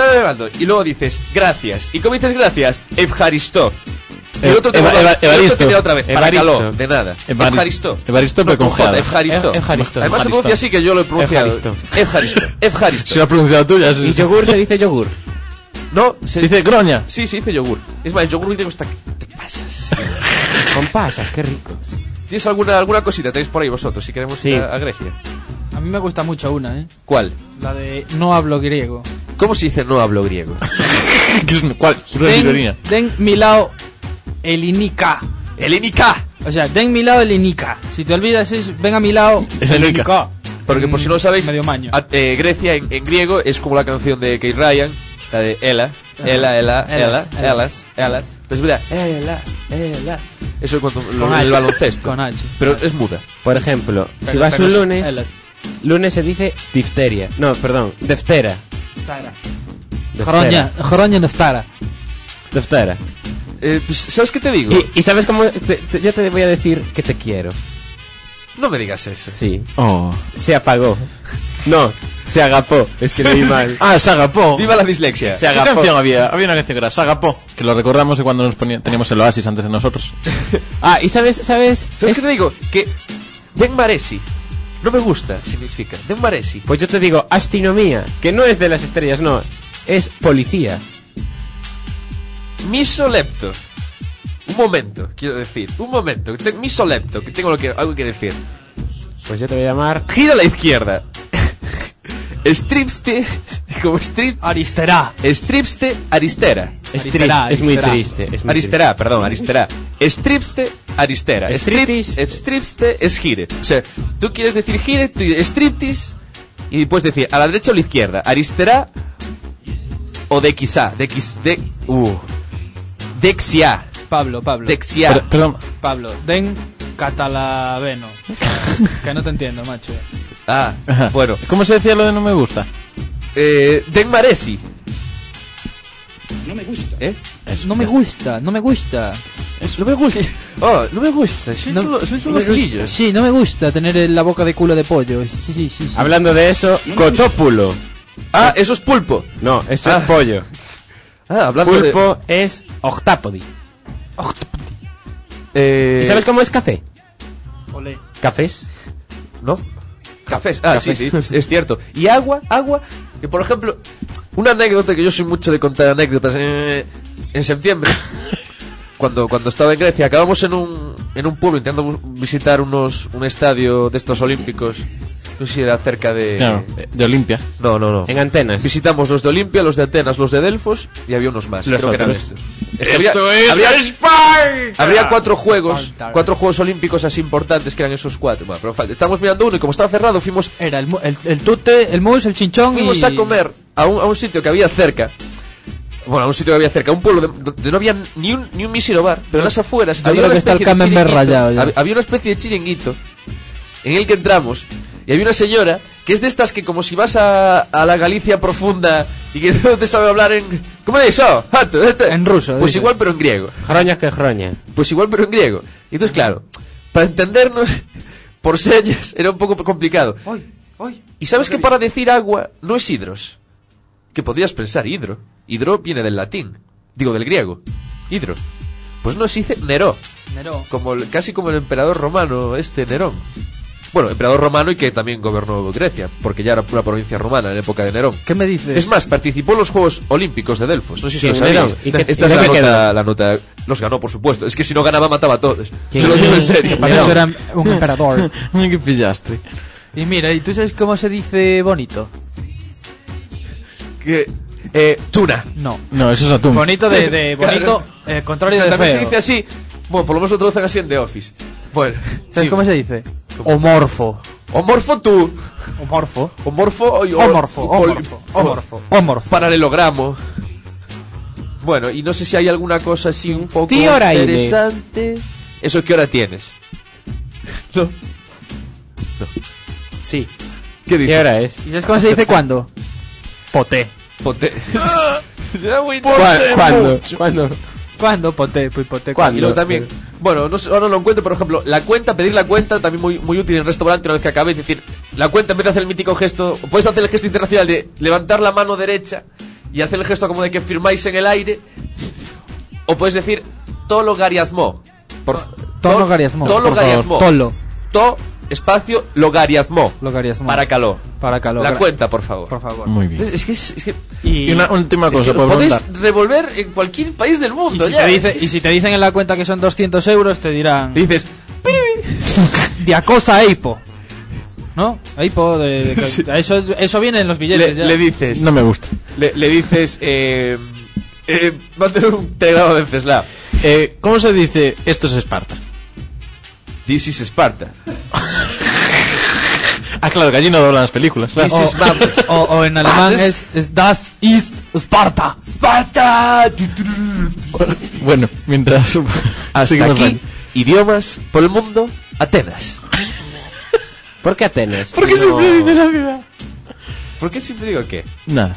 Y luego dices, gracias. ¿Y cómo dices gracias? Evjaristó. Y el otro te, Eva- va- Eva- el otro Evaristo. te dirá otra vez, para Evaristo. caló, de nada. Evaristo. Evjaristó. Evaristo, no, pero con con J, J. Evjaristó. Ev- Evjaristo. Además se pronuncia así que yo lo he pronunciado. Evjaristo. Evjaristo. Evjaristo. Si lo has pronunciado tú, ya se Y yogur se dice yogur. No, Se dice groña. Sí, se dice yogur. Es más, el yogur griego está... ¿Qué te pasas? Con pasas, qué rico. ¿Tienes alguna, alguna cosita? ¿Tenéis por ahí vosotros? Si queremos Sí. ir a, a Grecia. A mí me gusta mucho una, ¿eh? ¿Cuál? La de no hablo griego. ¿Cómo se dice no hablo griego? ¿Qué es- ¿Cuál? Una Den, ironía. den mi lado elinica. ¡Helenica! O sea, den mi lado elinica. Si te olvidas es, ven a mi lado Helenica. Porque por si no lo sabéis, Medio maño. a- eh, Grecia en, en griego es como la canción de Kate Ryan, la de Ela, Ela, Ela, Ela, Elas, Elas, Elas. Pues mira, Ela, Ela. Eso es cuando lo- Con el H. baloncesto. Con H. Pero es muda. Por ejemplo, si Pero- vas pero un es- lunes, Elas. lunes se dice difteria. No, perdón, deftera. Deftera. Joroña, Joroña no estará. Deftera. Eh, pues, ¿sabes qué te digo? Y, y sabes cómo. Te- te- yo te voy a decir que te quiero. No me digas eso. Sí. Oh. Se apagó. No, se agapó. Es que leí mal. Ah, Sagapó. Viva la dislexia. Se ¿Qué agapó. canción había? Había una canción que era Sagapó, que lo recordamos de cuando nos ponía, teníamos el Oasis antes de nosotros. Ah, y sabes, sabes. ¿Sabes qué te digo? Que Den Maresi no me gusta, significa. Den Maresi. Pues yo te digo, astronomía, que no es de las estrellas, no. Es policía. Misolepto. Un momento, quiero decir. Un momento. que te- Misolepto, que tengo lo que, algo que decir. Pues yo te voy a llamar. Gira a la izquierda. Stripste. Como strip. Aristera. Stripste Aristera. Es, Aristera, triste, es muy Aristera. triste. Es muy Aristera, perdón, Aristera. Stripste Aristera. Striptease. Strips- Stripste es gire. O sea, tú quieres decir gire, tú dices striptease y puedes decir a la derecha o a la izquierda. Aristera o Dexia, Dex, de, uh, Dexia, Pablo, Pablo. Dexia. Per- perdón. Pablo, den catalaveno. Que no te entiendo, macho. Ah, Ajá. bueno, ¿Cómo se decía lo de no me gusta? eh, Den Maresi. No me gusta. ¿Eh? No me gusta, no me gusta. No me gusta. Oh, no me gusta. Sois No- unos, sois no unos me gusta. lillos. Sí, no me gusta tener en la boca de culo de pollo. Sí, sí, sí. sí. Hablando de eso, cotópulo. Ah, eso es pulpo. No, esto Ah. es pollo. Ah, hablando Pulpo es octápodi. de... Eh, ¿Y sabes cómo es café? Olé. Cafés. ¿No? Cafés. Ah, Cafés. sí, sí, es, es cierto. Y agua, agua, que por ejemplo, una anécdota que yo soy mucho de contar anécdotas. Eh, en septiembre, cuando, cuando estaba en Grecia, acabamos en un, en un pueblo intentando bu- visitar unos, un estadio de estos olímpicos. No sé si era cerca de... Claro, de Olimpia. No, no, no. En Antenas. Visitamos los de Olimpia, los de Atenas, los de Delfos y había unos más. Los Creo que eran otros. estos. Es que habría- habría- Habría cuatro juegos, Esparta. cuatro juegos olímpicos así importantes que eran esos cuatro. Bueno, pero falta. Estamos mirando uno y como estaba cerrado fuimos, Era el, mu- el, el tute, el mus, el chinchón fuimos y... a comer a un, a un sitio que había cerca. Bueno, a un sitio que había cerca, un pueblo de- donde no había ni un, ni un mísero bar, pero en las afueras yo había creo una que está el especie de Camembert chiringuito, rayado ya. hab- había una especie de chiringuito en el que entramos y había una señora que es de estas que como si vas a, a la Galicia profunda y que no te sabe hablar en... ¿Cómo le dices? Oh, jato, este. En ruso, Pues dice. igual pero en griego. Jroña que jroña. Pues igual pero en griego. Y entonces claro, para entendernos por señas era un poco complicado. Y sabes que para decir agua no es hidros. Que podrías pensar hidro. Hidro viene del latín. Digo, del griego. Hidro. Pues no, se dice Neró. Neró. Como el- casi como el emperador romano, este Nerón. Bueno, emperador romano y que también gobernó Grecia, porque ya era una provincia romana en época de Nerón. ¿Qué me dices? Es más, participó en los Juegos Olímpicos de Delfos. No sé si ¿Quién, lo sabías. Nerón? ¿Y qué- Esta y es la dónde nota, la nota. Los ganó, por supuesto. Es que si no ganaba, mataba a todos. ¿Quién? Te lo digo en serio. Para eso era un emperador. ¿Qué pillaste? Y mira, ¿y tú sabes cómo se dice bonito? Que, eh, tuna. No. No, eso es atún. Bonito de, de bonito, eh, contrario de También se feo. dice así. Bueno, por lo menos lo traducen así en The Office. Bueno. ¿Sabes cómo se dice? Homorfo. Homorfo tú. Homorfo. Homorfo. o- o- Homorfo. o- Homorfo. Homorfo. Homorfo. Paralelogramo. Bueno, y no sé si hay alguna cosa así un poco Tioraide. interesante. ¿Eso qué hora tienes? No. Sí. ¿Qué dices? ¿Qué hora es? ¿Y sabes cómo se dice cuándo? Poté. Pote. Ya, güey, ¿Cuá- ¿Cuándo? ¿Cuándo? ¿Cuándo? Poté, pues poté. ¿Cuándo? Y luego también, bueno, no, sé- ahora no lo encuentro, por ejemplo, la cuenta, pedir la cuenta, también muy, muy útil en el restaurante una vez que acabes, es decir, la cuenta en vez de hacer el mítico gesto, puedes hacer el gesto internacional de levantar la mano derecha y hacer el gesto como de que firmáis en el aire, o puedes decir, to logariasmo. Por, To logariasmo, To por favor. logariasmo. Tolo. To, espacio, logariasmo. Logariasmo. Para caló. Para calor. La cuenta, por favor. Por favor. Muy bien. Es, es que, es, es que, Y, Y una última es cosa, que puedo podéis preguntar. revolver en cualquier país del y mundo, si ya. te dice- Es que y si te dicen en la cuenta que son doscientos euros, te dirán... dices, Diacosa Eipo. ¿No? Eipo, de, de- que- eso, eso viene en los le, billetes ya. le dices, No me gusta. le, le dices, eh, eh, mándale un telegrama a Venceslao. Eh, ¿Cómo se dice esto es Esparta? This is Sparta. Ah, claro, que allí no doblan las películas. claro. This is Maps. O, o en alemán es, es Das ist Sparta. Sparta. Bueno, mientras... Hasta seguimos aquí, ahí. idiomas por el mundo, Atenas. ¿Por qué Atenas? ¿Por qué No. siempre dice la ciudad? ¿Por qué siempre digo qué? Nada.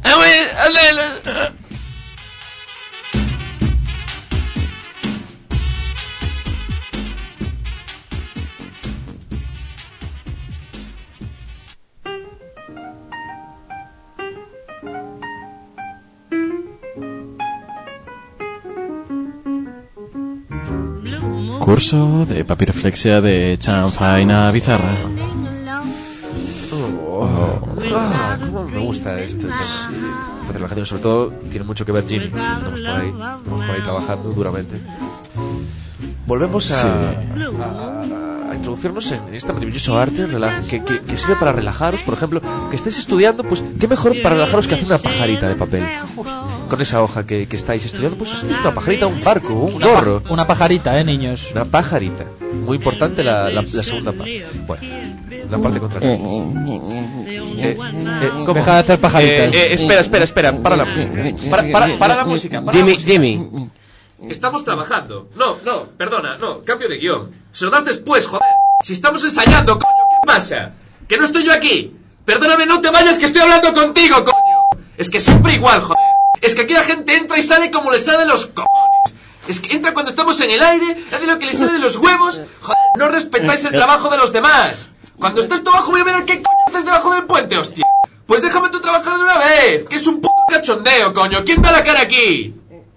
Curso de papiroflexia de Chanfaina Bizarra. Ah, cómo me gusta este tema de relajación, sobre todo tiene mucho que ver Jimmy. Estamos por ahí, estamos por ahí trabajando duramente. Volvemos a, Sí. a, a introducirnos en este maravilloso arte rela- que, que, que sirve para relajaros. Por ejemplo, que estéis estudiando, pues qué mejor para relajaros que hacer una pajarita de papel. Con esa hoja que, que estáis estudiando, pues es una pajarita, un barco, un Una, pa- gorro. una pajarita, eh, niños. Una pajarita. Muy importante la, la, la segunda parte. Bueno, la parte contraria. Eh, eh, ¿cómo? Deja de hacer pajaritas. Eh, eh, espera, espera, espera, para la música. Para, para, para la música. Para Jimmy, la música. Jimmy. Estamos trabajando. No, no, perdona, no, cambio de guión. Se lo das después, joder. Si estamos ensayando, coño, ¿qué pasa? Que no estoy yo aquí. Perdóname, no te vayas, que estoy hablando contigo, coño. Es que siempre igual, joder. Es que aquí la gente entra y sale como le sale de los cojones. Es que entra cuando estamos en el aire, hace lo que le sale de los huevos. Joder, no respetáis el trabajo de los demás. Cuando estés tú abajo voy a ver a qué coño haces debajo del puente, hostia. Pues déjame tú trabajar de una vez, que es un puto cachondeo, coño. ¿Quién da la cara aquí?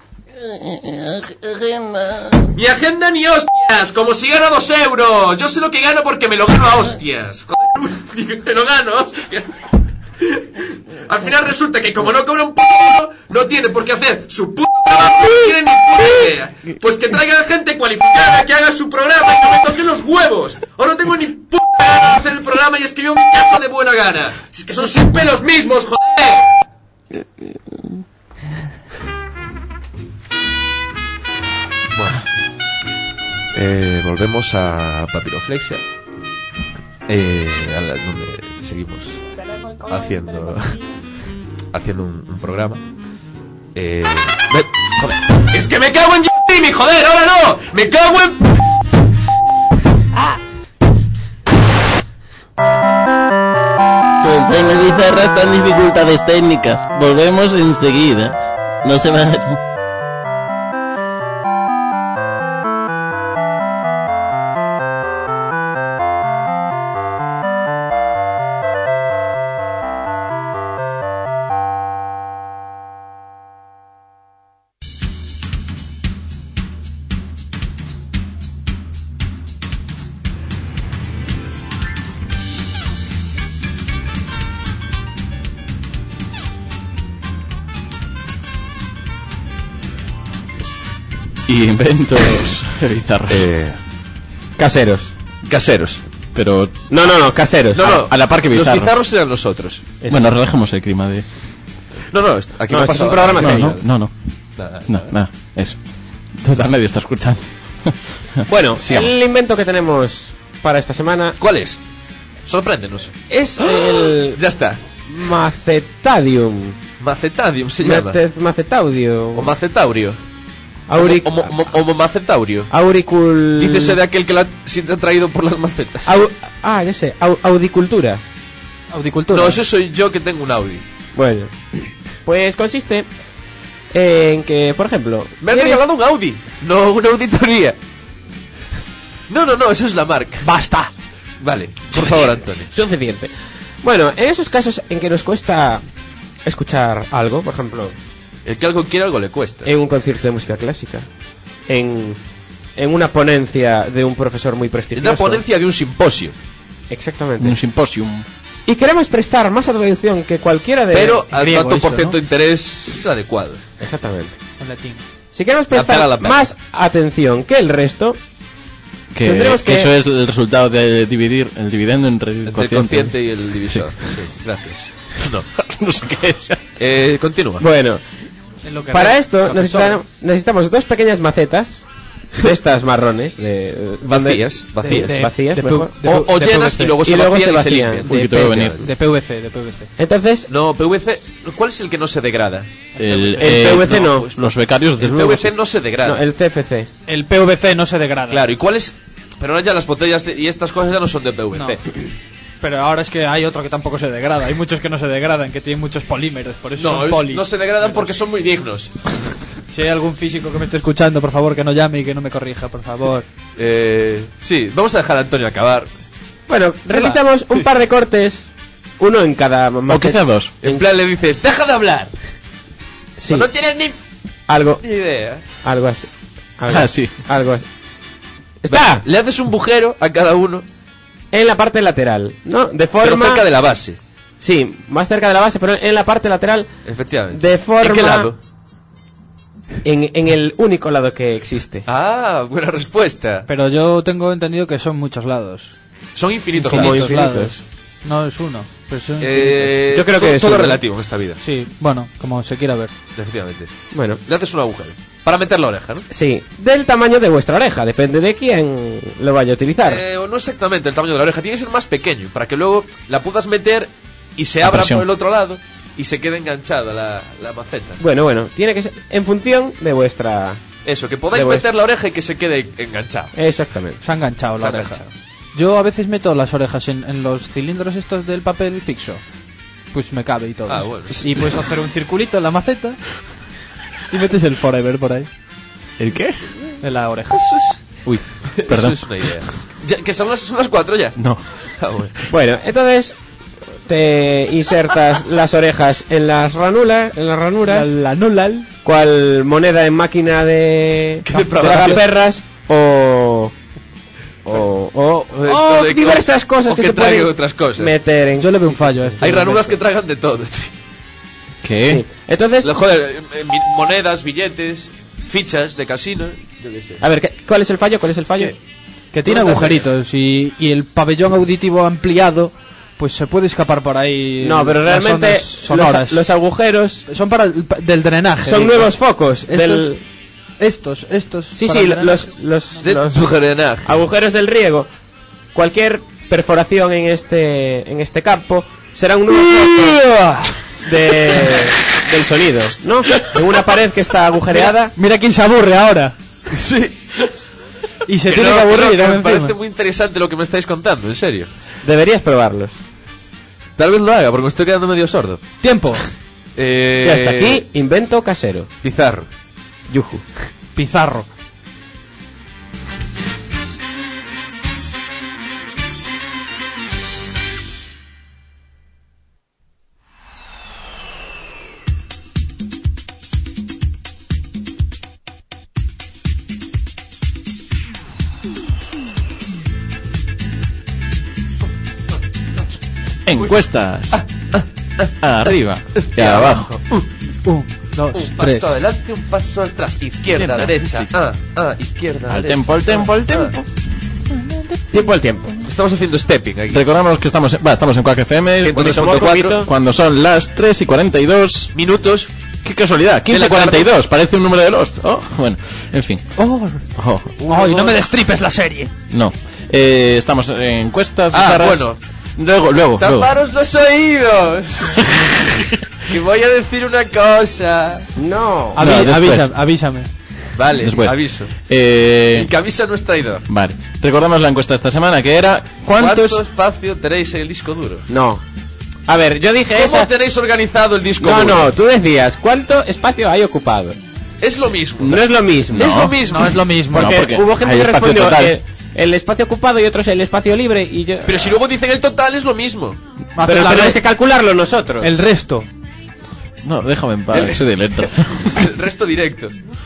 Agenda. Mi agenda ni hostias, como si gana dos euros. Yo sé lo que gano porque me lo gano a hostias. Joder, me lo gano, hostias. Al final resulta que como no cobra un puto euro, no tiene por qué hacer su puto trabajo, no tiene ni puta idea. Pues que traigan gente cualificada que haga su programa y no me toquen los huevos. O no tengo ni puta gana de hacer el programa y escribo mi casa de buena gana. Si es que son siempre los mismos, joder. Bueno, eh, volvemos a Papiroflexia, eh, a la, donde seguimos haciendo haciendo un, un programa. Eh, me, joder, es que me cago en Jimmy, joder, ahora no, me cago en. Sonsaina Bizarra está en dificultades técnicas. Volvemos enseguida. No se vayan. Y inventos bizarros. Eh, Caseros. caseros. Pero No, no, no, caseros. No, no, a la par que los bizarros. bizarros eran nosotros. bueno, relajemos el clima de... No, no, est- aquí No, no, este es pasa un programa nada. No, serio. no, no, no, Nada. no, nada, eso. Total, nadie está escuchando. Bueno, Sigamos. el invento que tenemos para esta semana ¿Cuál es? Sorpréndenos. es el Ya está. Macetadium. Macetadium se llama. Mate- Macetaudio. O macetaurio. Auric- Homo, homo, homo macetaurio. Auricul... Dícese de aquel que la siente atraído por las macetas. Au- Ah, ya sé. Au- Audicultura. Audicultura. No, eso soy yo que tengo un Audi. Bueno, pues consiste en que, por ejemplo, Me han ¿quieres- regalado un Audi, no una auditoría. No, no, no, eso es la marca. ¡Basta! Vale, por favor, Antonio. Suficiente. Bueno, en esos casos en que nos cuesta escuchar algo, por ejemplo, El que algo quiere, algo le cuesta. en un concierto de música clásica, en, en una ponencia de un profesor muy Es prestigioso. la ponencia de un simposio. Exactamente. Un simposium. Y queremos prestar más atención que cualquiera de... Pero al griego tanto por eso, ciento ¿no? de interés adecuado. Exactamente. En latín. Si queremos La pega, prestar la pega. más atención que el resto, Que, Tendremos que que- eso es el resultado de dividir el dividendo entre el Entre el cociente. consciente y el divisor. Sí, gracias. No. No sé qué es. Eh, continúa. bueno, Es lo que para ve, esto lo que necesitamos, necesitamos dos pequeñas macetas de estas marrones, de, donde- Vacías, vacías. de- De- vacías, de mejor. pu- de O, o de llenas P V C. y luego se Y luego vacían se y se vacían. limpian. Uy, que te voy a venir. De P V C, de P V C. Entonces, No, P V C. ¿Cuál es el que no se degrada? El, El P V C no. pues los becarios, desde El luego. P V C no se degrada. no, el C F C. El P V C no se degrada. Claro, ¿y cuál es? Pero ahora ya las botellas de- y estas cosas ya no son de P V C. No. Pero ahora es que hay otro que tampoco se degrada. Hay muchos que no se degradan, que tienen muchos polímeros. Por eso No, son poli. no se degradan porque son muy dignos. Si hay algún físico que me esté escuchando, por favor, que no llame y que no me corrija, por favor. Eh, sí, vamos a dejar a Antonio acabar. Bueno, realizamos un par de cortes, uno en cada O maceta. quizá dos. En plan le dices, deja de hablar. Sí, No tienes ni algo, idea. algo así. Algo, Ah, sí. Algo así. Está Le haces un bujero a cada uno, en la parte lateral, ¿no? De pero forma... cerca de la base. Sí, más cerca de la base, pero en la parte lateral, Efectivamente. de forma... ¿En qué lado? En, en el único lado que existe. Ah, buena respuesta. Pero yo tengo entendido que son muchos lados. Son infinitos Como lados. infinitos. lados. No es uno, pero son Eh, Yo creo que todo, es todo uno. relativo en esta vida. infinitos. Sí, bueno, como se quiera ver. Efectivamente. Bueno, Le haces un agujero para meter la oreja, ¿no? sí, del tamaño de vuestra oreja, depende de quién lo vaya a utilizar. Eh, o no exactamente el tamaño de la oreja, tiene que ser más pequeño para que luego la puedas meter y se A abra presión. por el otro lado y se quede enganchada la, la maceta. Bueno, bueno, tiene que ser en función de vuestra... Eso, que podáis de meter la oreja y que se quede enganchado. Exactamente. Se ha enganchado Se la ha oreja. enganchado. Yo a veces meto las orejas en, en los cilindros estos del papel fixo. Pues me cabe y todo. Ah, bueno. Y puedes hacer un circulito en la maceta y metes el forever por ahí, ¿El qué? en la oreja. Uy, Eso perdón. es una idea. Ya, que son las, son las cuatro ya. No. Ah, bueno. Bueno, entonces te insertas las orejas en las ranulas, en las La, ranuras, la nulal. cual moneda en máquina de Qué depravación. perras o o, o, de- o de- diversas cosas o que, que se traigan pueden otras cosas. meter en. Yo le veo un fallo a esto. Hay ranuras que tragan de todo, tío. ¿Qué? Sí. Entonces, Lo- Joder, eh, eh, mi- monedas, billetes, fichas de casino. Yo qué sé. a ver, ¿qué- ¿cuál es el fallo? ¿Cuál es el fallo? ¿Qué? Que tiene No, agujeritos y, y el pabellón auditivo ampliado, pues se puede escapar por ahí. No, pero las realmente ondas sonoras. los, los agujeros Son para el, pa- del drenaje. son digo. nuevos focos Estos, del. estos, estos. Sí, para sí, el drenaje. los, los, De los tu drenaje. agujeros del riego. Cualquier perforación en este en este campo será un nuevo foco de, del sonido, ¿no? En una pared que está agujereada. Mira quién se aburre ahora. Sí. Y se Que tiene no, que aburrir. no, que ¿no? me encima. parece muy interesante lo que me estáis contando, en serio. Deberías probarlos. Tal vez lo haga, porque me estoy quedando medio sordo. Tiempo. Eh, Y hasta aquí, invento casero. Pizarro. Yuju. Pizarro. Encuestas. Arriba y abajo. Un, dos, Un tres. paso adelante, un paso atrás. Izquierda, Izquierda, derecha. sí. Ah, ah, izquierda, Al derecha. tempo, al tempo, al Ah, tempo. Tiempo al tiempo. ah. Estamos haciendo stepping aquí. Recordamos que estamos en, va, estamos en Quack F M ciento cuando, tres son- punto cuatro. cuando son las tres y cuarenta y dos Minutos. Qué casualidad, quince cuarenta y dos, parece un número de Lost. Oh, bueno, en fin. Oh, Oh, ay, no me destripes la serie. no. Eh, estamos en encuestas. Ah, bizarras. bueno. Luego, luego, luego. Taparos los oídos. Que voy a decir una cosa. No. Avi- No, después. avísame, avísame. Vale, Después. aviso. Eh, El que avisa no es traidor. vale. Recordamos la encuesta esta semana que era ¿cuántos? ¿Cuánto espacio tenéis en el disco duro? No. A ver, yo dije ¿Cómo esa. tenéis organizado el disco No, duro? no, tú decías, ¿cuánto espacio hay ocupado? Es lo mismo. No es lo mismo. Es lo mismo. No es lo mismo. Porque, No, porque hubo gente hay que espacio respondió total. el, el espacio ocupado y otros el espacio libre y yo. Pero si luego dicen el total es lo mismo. Pero la tenemos re- que calcularlo nosotros. El resto. No, déjame en paz, soy de letra. El resto directo.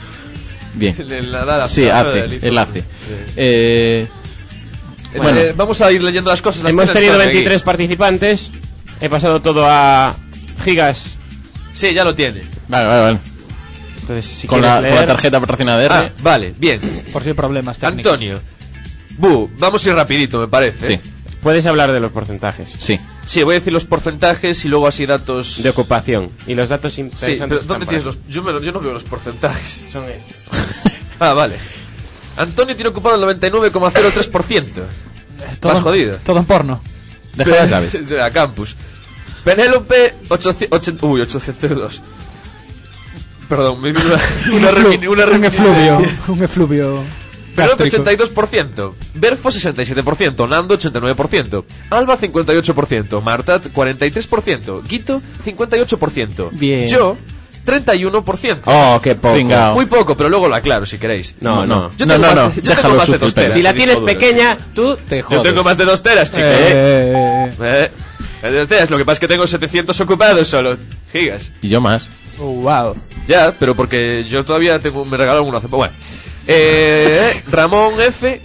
Bien. El, el, la- la- Sí, la- hace, la- el hace. Eh, Bueno, eh, vamos a ir leyendo las cosas. las Hemos tienes tenido todas aquí. veintitrés participantes. He pasado todo a gigas. Sí, ya lo tiene. vale, vale, vale. Entonces, si Con quieres la, con leer- la tarjeta patrocinada de R. Ah, vale, bien. Por si hay problemas técnicos. Antonio. Bu, vamos a ir rapidito, me parece. Sí, ¿eh? puedes hablar de los porcentajes sí. Sí, voy a decir los porcentajes y luego así datos. de ocupación y los datos Sí, interesantes. pero están ¿dónde por tienes aquí. los.? Yo, me lo- yo no veo los porcentajes. Son estos. Ah, vale. Antonio tiene ocupado el noventa y nueve coma cero tres por ciento. Todo, Más jodido. todo en porno. Deja las llaves. De la campus. Penélope, ochocientos, ochenta, uy, ochocientos dos. Perdón, me vino una, una, remini- una un reminiscencia. efluvio. Un efluvio. Penélope, gástrico. ochenta y dos por ciento. Berfo, sesenta y siete por ciento. Nando, ochenta y nueve por ciento. Alba, cincuenta y ocho por ciento. Marta, cuarenta y tres por ciento. Guito, cincuenta y ocho por ciento. Bien. Yo, treinta y uno por ciento. Oh, qué poco. Venga. Muy poco, pero luego lo aclaro si queréis. No, no. Yo No, tengo no, más- no, yo tengo déjalo más de sufrir, dos teras Pedro. Si la de tienes disco duro, pequeña, tú te Yo jodes. tengo más de dos teras, chicos. Eh, Eh, de dos teras. Lo que pasa es que tengo setecientos ocupados solo. Gigas. Y yo más. oh, wow. Ya, pero porque yo todavía tengo, me regalaron uno hace poco. Bueno. Eh, Ramón F.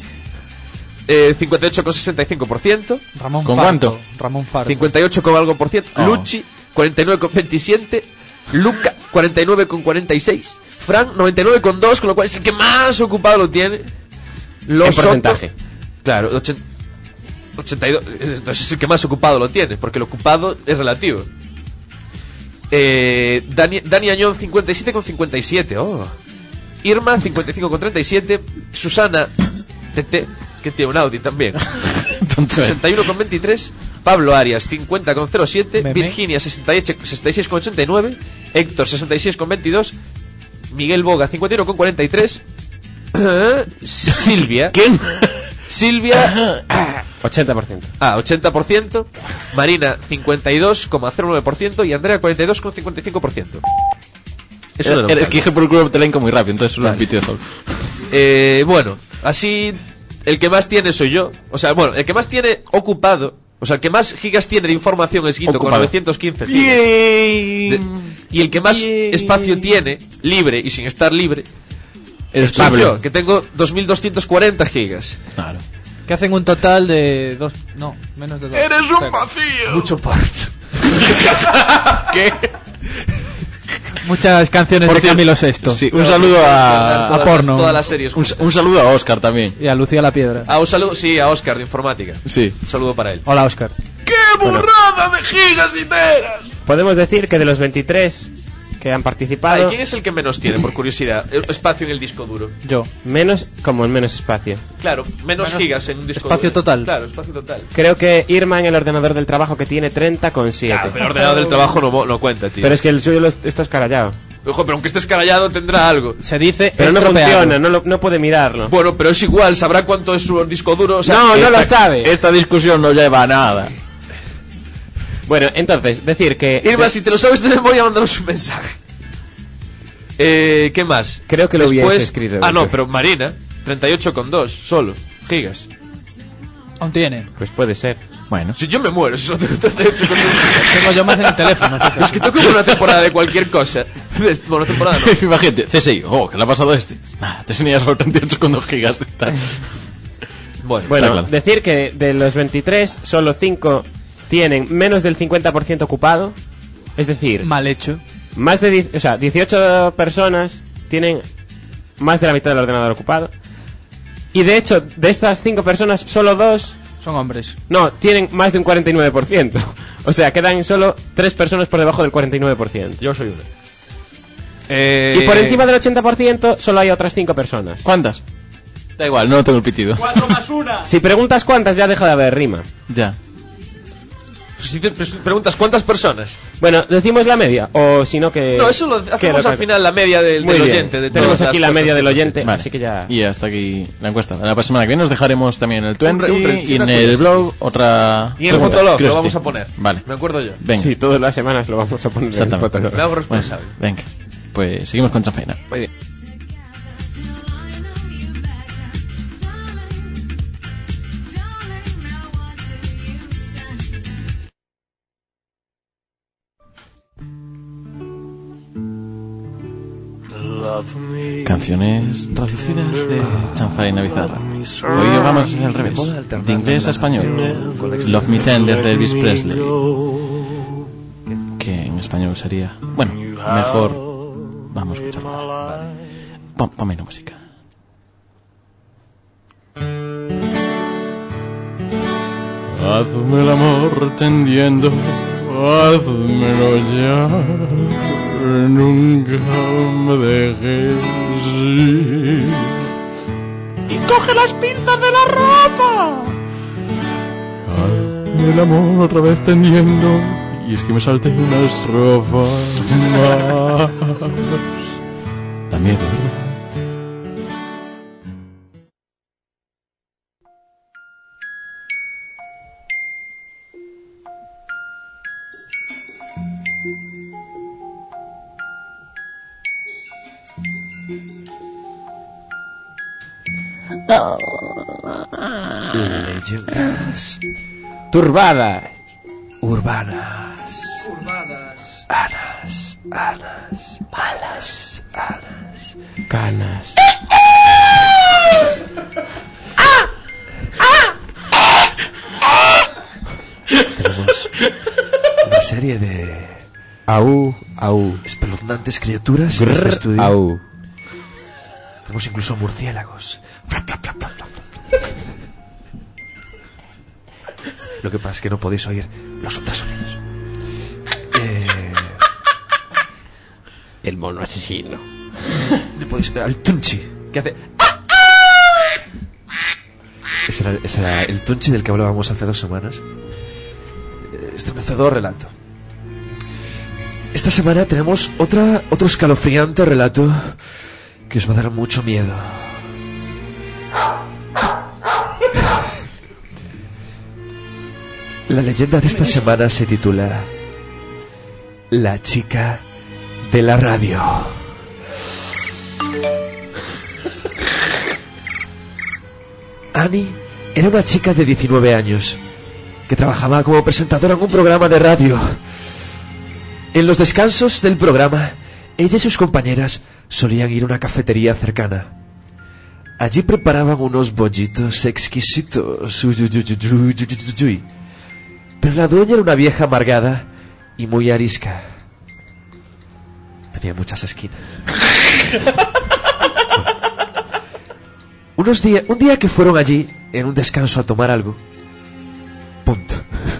Eh, cincuenta y ocho coma sesenta y cinco por ciento. Ramón ¿Con Farto. cuánto? Ramón Farto. cincuenta y ocho con algo por ciento. Oh. Luchi, cuarenta y nueve coma veintisiete. Luca, cuarenta y nueve coma cuarenta y seis. Fran, noventa y nueve coma dos, con lo cual es el que más ocupado lo tiene. Los En porcentaje. Soto- claro, ochenta, ochenta y dos. Entonces es el que más ocupado lo tiene, porque el ocupado es relativo. Eh, Dani, Dani Añón, cincuenta y siete coma cincuenta y siete. Oh. Irma, cincuenta y cinco coma treinta y siete. Susana, Tete, que tiene un Audi también. Tonto, eh. sesenta y uno coma veintitrés. Pablo Arias cincuenta coma cero siete, Meme. Virginia sesenta y seis coma ochenta y nueve, Héctor sesenta y seis coma veintidós, Miguel Boga cincuenta y uno coma cuarenta y tres, Silvia ¿Quién? Silvia ochenta por ciento. ah, ochenta por ciento, Marina cincuenta y dos coma cero nueve por ciento y Andrea cuarenta y dos coma cincuenta y cinco por ciento. Eso Era, no era que dije por el club de elenco muy rápido, entonces solo Vale. repitió solo. Eh, bueno, así el que más tiene soy yo. O sea, bueno, el que más tiene ocupado, o sea, el que más gigas tiene de información es Guito con Ocupado. novecientos quince gigas. De- y el que más espacio tiene, libre y sin estar libre, Eres soy Pablo. yo, que tengo dos mil doscientos cuarenta gigas. Claro. Que hacen un total de dos... No, menos de dos. ¡Eres un Pero vacío! Mucho por... ¿Qué? muchas canciones Por de cierto, Camilo Sesto. Sí, un saludo a, A porno. Todas las series. un, un saludo a Oscar también. Y a Lucía La Piedra. Ah, un saludo, sí, a Oscar de informática. Sí. Un saludo para él. Hola, Oscar. ¡Qué burrada de gigas y teras! Podemos decir que de los veintitrés que han Ay, participado, ¿quién es el que menos tiene, por curiosidad, el espacio en el disco duro? Yo. menos, como en menos espacio. Claro, menos, Menos gigas en un disco espacio duro. total. Claro, espacio total. Creo que Irma en el ordenador del trabajo que tiene treinta con siete. Claro, pero el ordenador del trabajo no, mo- no cuenta, tío. Pero es que el suyo lo est- está escarallado. Ojo, pero aunque esté escarallado tendrá algo. Se dice Pero no estropeado. funciona, no, lo- no puede mirarlo. Bueno, pero es igual, sabrá cuánto es su disco duro. O sea, No, no esta- lo sabe. Esta discusión no lleva a nada. Bueno, entonces, decir que... Irma, si te lo sabes de memoria, mándanos un mensaje. Eh, ¿qué más? Creo que lo Después- hubiese escrito. Ah, no, pero Marina, treinta y ocho coma dos solo, gigas. Aún tiene. Pues puede ser. Bueno. Si yo me muero, si solo tengo treinta y ocho coma dos. Tengo yo más en el teléfono. fíjate. Es que tengo como una temporada de cualquier cosa. Bueno, temporada no. Imagínate, C S I, oh, ¿qué le ha pasado a este? Nada, te enseñas solo treinta y ocho con dos gigas de tal. Bueno, Bueno, Está claro. decir que de los veintitrés, solo cinco tienen menos del cincuenta por ciento ocupado. Es decir, Mal hecho. más de die- o sea, dieciocho personas tienen más de la mitad del ordenador ocupado. Y de hecho, de estas cinco personas, solo dos, Son hombres. no, tienen más de un cuarenta y nueve por ciento. O sea, quedan solo tres personas por debajo del cuarenta y nueve por ciento. yo soy uno. Eh, Y por encima del ochenta por ciento solo hay otras cinco personas. ¿Cuántas? Da igual, no tengo el pitido. Si preguntas cuántas, ya deja de haber rima. Ya. Si te pre- preguntas cuántas personas. Bueno, decimos la media, o si no que... No, eso lo que hacemos lo- al final, la media del, Muy del bien. oyente. De Tenemos todas aquí las la media cosas del que oyente, Vale. así que ya... Y hasta aquí la encuesta. La semana que viene os dejaremos también en el Un re- un veinte re- y en una el curiosidad. blog otra... Y en el pregunta. Fotolog lo Curiosity. vamos a poner. Vale. Me acuerdo yo. Venga. Sí, todas las semanas lo vamos a poner en el Exactamente. Fotolog. Me hago Bueno, responsable. venga. Pues seguimos con Chanfaina. Muy bien. Canciones traducidas de Chanfaina Bizarra. Hoy vamos a hacer al revés. De inglés a español. Love Me Tender de Elvis Presley. Que en español sería... Bueno, mejor... Vamos a escucharla. Pon- Ponme la música. Hazme el amor tendiendo, házmelo ya, nunca me dejes ir. Y coge las pinzas de la ropa. Hazme el amor otra vez tendiendo, y es que me salté una estrofa más. Da miedo, ¿verdad? Leyendas Turbada. urbanas. Urbanas. Anas. Anas. Malas. Anas. Canas. Tenemos una serie de Au, au. espeluznantes criaturas en este Grrr, estudio. au. Tenemos incluso murciélagos. Flap, flap, flap, flap, flap. Lo que pasa es que no podéis oír los ultrasonidos. Eh, El mono asesino. no podéis oír al tunchi que hace. Ese era, ese era el tunchi del que hablábamos hace dos semanas. estremecedor relato. Esta semana tenemos otra, otro escalofriante relato que os va a dar mucho miedo. La leyenda de esta semana se titula La chica de la radio. Annie era una chica de diecinueve años que trabajaba como presentadora en un programa de radio. En los descansos del programa, ella y sus compañeras solían ir a una cafetería cercana. Allí preparaban unos bollitos exquisitos. Uy, uy, uy, uy, uy, uy, uy. Pero la dueña era una vieja amargada y muy arisca. Tenía muchas esquinas. Unos días, un día que fueron allí en un descanso a tomar algo. Punto.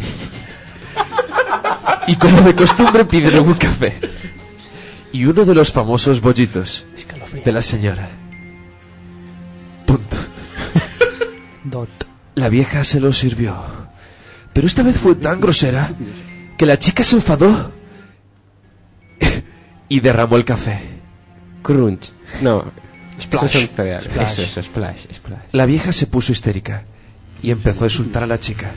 Y como de costumbre pidieron un café y uno de los famosos bollitos de la señora. Punto. Dot. La vieja se lo sirvió, pero esta vez fue tan grosera que la chica se enfadó y derramó el café. Crunch. No. Splash. Esos son cereales. Splash. Eso, eso, splash, splash. La vieja se puso histérica y empezó a insultar a la chica.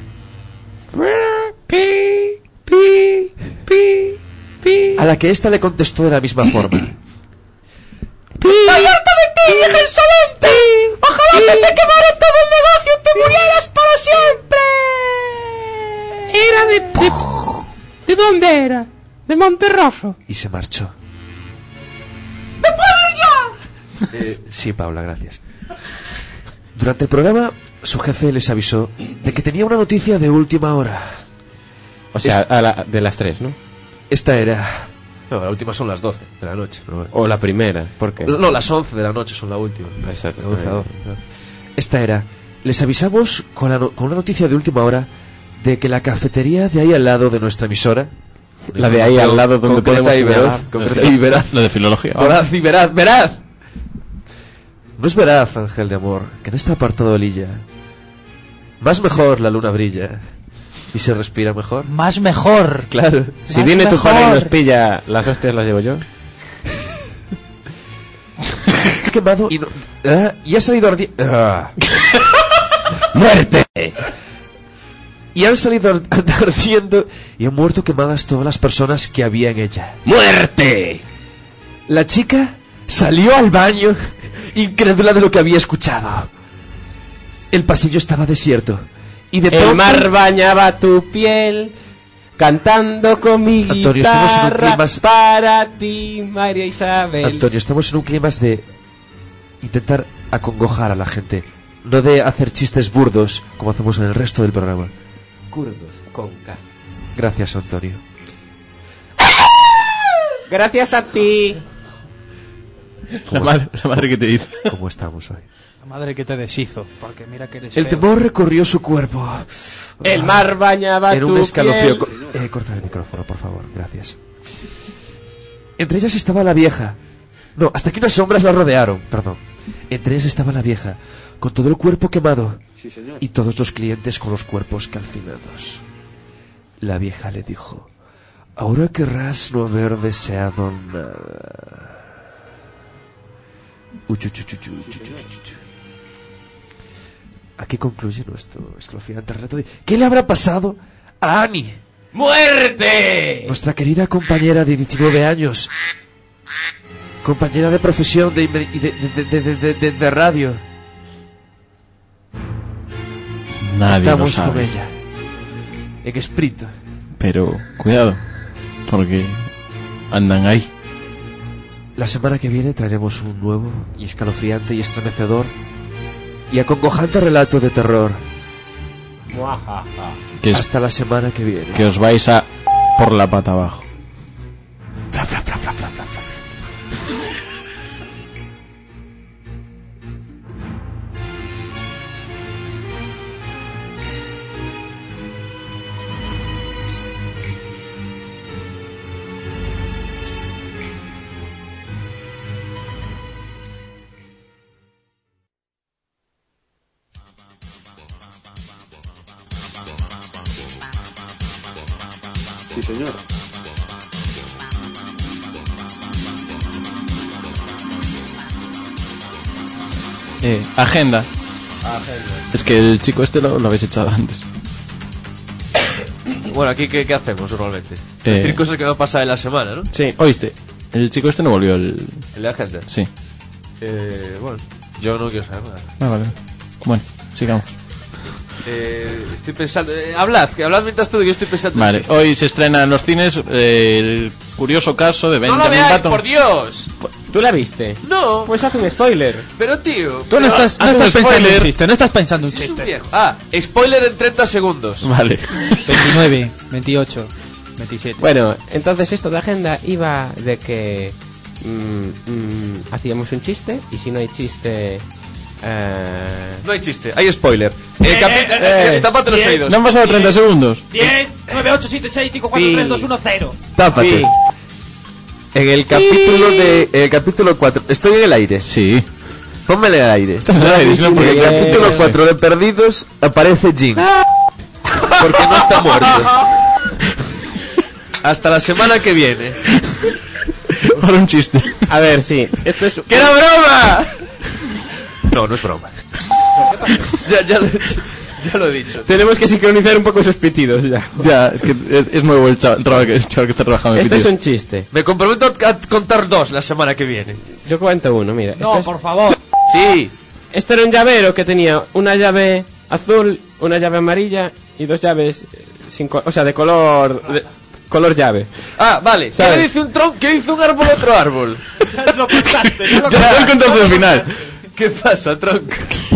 A la que ésta le contestó de la misma forma. ¡Estoy harta de ti, vieja insolente! ¡Ojalá se te quemara todo el negocio y te murieras para siempre! Era de... ¿De, ¿de dónde era? De Monterroso. Y se marchó. ¡Me puedo ir ya! Eh, sí, Paula, gracias. Durante el programa, su jefe les avisó de que tenía una noticia de última hora. O sea, a la, de las tres, ¿no? Esta era... No, la última son las doce de la noche. No, O la primera, ¿por qué? no, las once de la noche son la última. Exacto. De once a doce, ¿no? Esta era... Les avisamos con, la no- con una noticia de última hora de que la cafetería de ahí al lado de nuestra emisora... La de ahí al lado donde concreta podemos y veraz, señalar. concreta y veraz. Lo de filología. Veraz y veraz, veraz. No es veraz, ángel de amor, que en este apartado de Lilla más mejor la luna brilla y se respira mejor. Más mejor. Claro. Si Más viene tu mejor. padre y nos pilla, las hostias las llevo yo. Quemado y, no, ah, y ha salido ardi- ah. ¡Muerte! y han salido ar- ardiendo y han muerto quemadas todas las personas que había en ella. ¡Muerte! La chica salió al baño incrédula de lo que había escuchado. El pasillo estaba desierto y de El pronto... mar bañaba tu piel, cantando con mi Antonio, estamos en un guitarra clima- para ti, María Isabel. Antonio, estamos en un clima de intentar acongojar a la gente, no de hacer chistes burdos como hacemos en el resto del programa. Curdos, con K. Gracias, Antonio. Gracias a ti. La madre, la madre que te dice. ¿Cómo estamos hoy? La madre que te deshizo. Porque mira que eres El feo. temor recorrió su cuerpo. El mar bañaba En tu un escalofrío. piel. co- Eh, corta el micrófono, por favor, gracias. Entre ellas estaba la vieja. No, hasta que unas sombras la rodearon, perdón. Entre ellas estaba la vieja, con todo el cuerpo quemado. Y todos los clientes con los cuerpos calcinados. La vieja le dijo: ahora querrás no haber deseado nada. Uy, uy, uy, uy, uy, uy, uy, uy. Aquí concluye nuestro escalofriante relato de ¿qué le habrá pasado a Annie? ¡Muerte! Nuestra querida compañera de diecinueve años, compañera de profesión de, de, de, de, de, de, de- de radio. Nadie lo Estamos con sabe. ella en espíritu. Pero cuidado, porque andan ahí. La semana que viene traeremos un nuevo y escalofriante y estremecedor y acongojante relato de terror. Que, es- Hasta la semana que viene. que os vais a por la pata abajo. Fra, fra, fra, fra, fra, fra, fra. Sí, señor. Eh, agenda. Es que el chico este lo, lo habéis echado antes. Bueno, aquí, ¿qué, qué hacemos normalmente? Eh. Decir cosas que me han pasado en la semana, ¿no? Sí. Oíste, el chico este no volvió el... En la agenda. Sí. Eh, bueno, yo no quiero saber nada. Ah, vale. Bueno, sigamos. Eh, estoy pensando... Eh, hablad, que hablad mientras todo, que yo estoy pensando... Vale, en chiste. hoy se estrena en los cines eh, el curioso caso de ¡No Benjamin la veáis, Button. por Dios! ¿Tú la viste? No. Pues haz un spoiler. Pero, tío... Tú no pero- estás, no haz un estás pensando spoiler. un chiste, no estás pensando un Es un chiste. viejo. Ah, spoiler en treinta segundos. Vale. veintinueve, veintiocho, veintisiete. Bueno, entonces esto de agenda iba de que mm, mm, hacíamos un chiste y si no hay chiste... Eh... No hay chiste, hay spoiler. El capítulo... eh, Eh, tápate los oídos. No han pasado treinta segundos. diez, nueve, ocho, siete, seis, cinco, cuatro, tres, dos, uno, cero. Tápate. Sí. En el capítulo de... En el capítulo cuatro... Estoy en el aire. Sí. Pónmele al aire. Estás en el aire, si no, En porque el Eh, capítulo cuatro de Perdidos aparece Jim. Porque no está muerto. Hasta la semana que viene. Para un chiste. A ver, sí. Esto es... ¡Que era broma! No, no es broma. ya, ya, lo he dicho, ya lo he dicho. Tenemos que sincronizar un poco esos pitidos ya. Ya, es que es, es nuevo el chaval, chaval que, el chaval que está trabajando en Esto es vídeos. un chiste. Me comprometo a contar dos la semana que viene. Yo cuento uno, mira. No, Esto, es- por favor. Sí. esto era un llavero que tenía una llave azul, una llave amarilla y dos llaves eh, sin co- o sea, de color de- color llave. Ah, vale. ¿Qué ¿Sabes? le dice un tronco? ¿Qué dice un árbol a otro árbol? Ya lo contaste, ya lo Ya te lo contaste al final. ¿Qué pasa, tronco?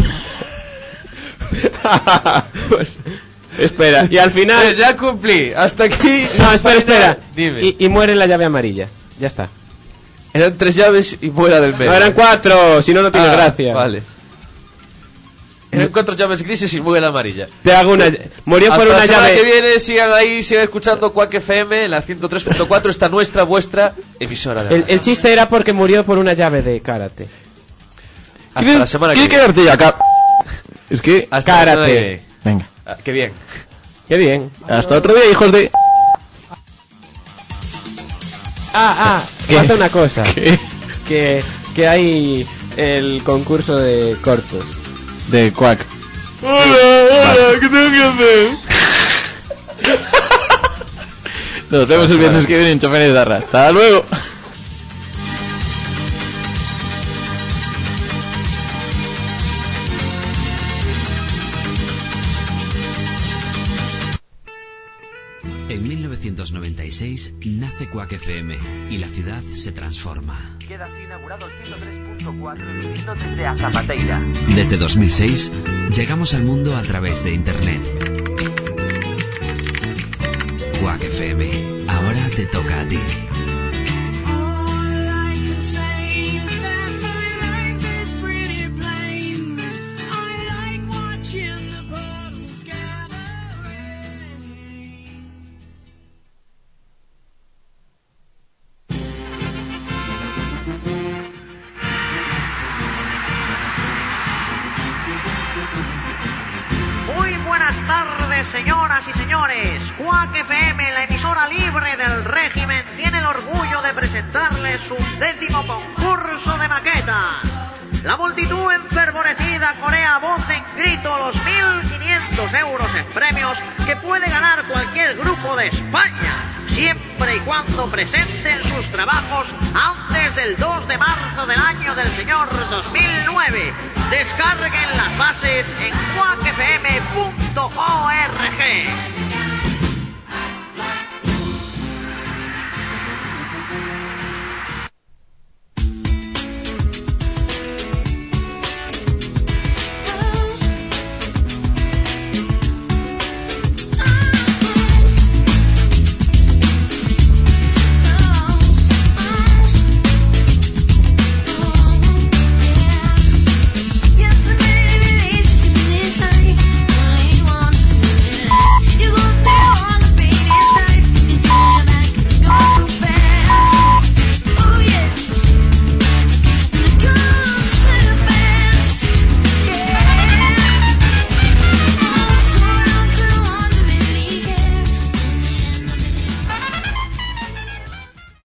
Pues, espera, y al final Eh, ya cumplí. Hasta aquí. no, espera, espera. Dime. Y, y muere la llave amarilla. Ya está. Eran tres llaves y fuera del medio. No, eran cuatro, si no, no tiene Ah, gracia. Vale. Eran cuatro llaves grises y mueve la amarilla. Te hago una... Murió Hasta por una la semana llave... que viene, sigan ahí, sigan escuchando Quack F M, en la ciento tres punto cuatro, está nuestra, vuestra emisora de El, radio. el chiste era porque murió por una llave de karate. Hasta la semana que ¿Quieres viene. quedarte ya acá? Es que... Hasta la Karate. semana que viene. Venga. Ah, qué bien. Qué bien. Hasta otro día, hijos de... Ah, ah, ¿Qué? falta una cosa. ¿Qué? Que, que hay el concurso de cortos. De Quack. Hola, hola, ¿qué tengo que hacer? Nos vemos el viernes que viene en Choferes de Arras. Hasta luego. En mil novecientos noventa y seis nace Quack F M y la ciudad se transforma. Queda así inaugurado el ciento tres punto cuatro emitiendo desde Azapateira. Desde dos mil seis llegamos al mundo a través de Internet. Quack F M, ahora te toca a ti. Muy buenas tardes, señoras y señores. Quack F M, la emisora libre del régimen, tiene el orgullo de presentarles su décimo concurso de maquetas. La multitud enfervorecida corea a voz en grito los mil quinientos euros en premios que puede ganar cualquier grupo de España, siempre y cuando presenten sus trabajos antes del dos de marzo del año del señor dos mil nueve. Descarguen las bases en quack f m punto org.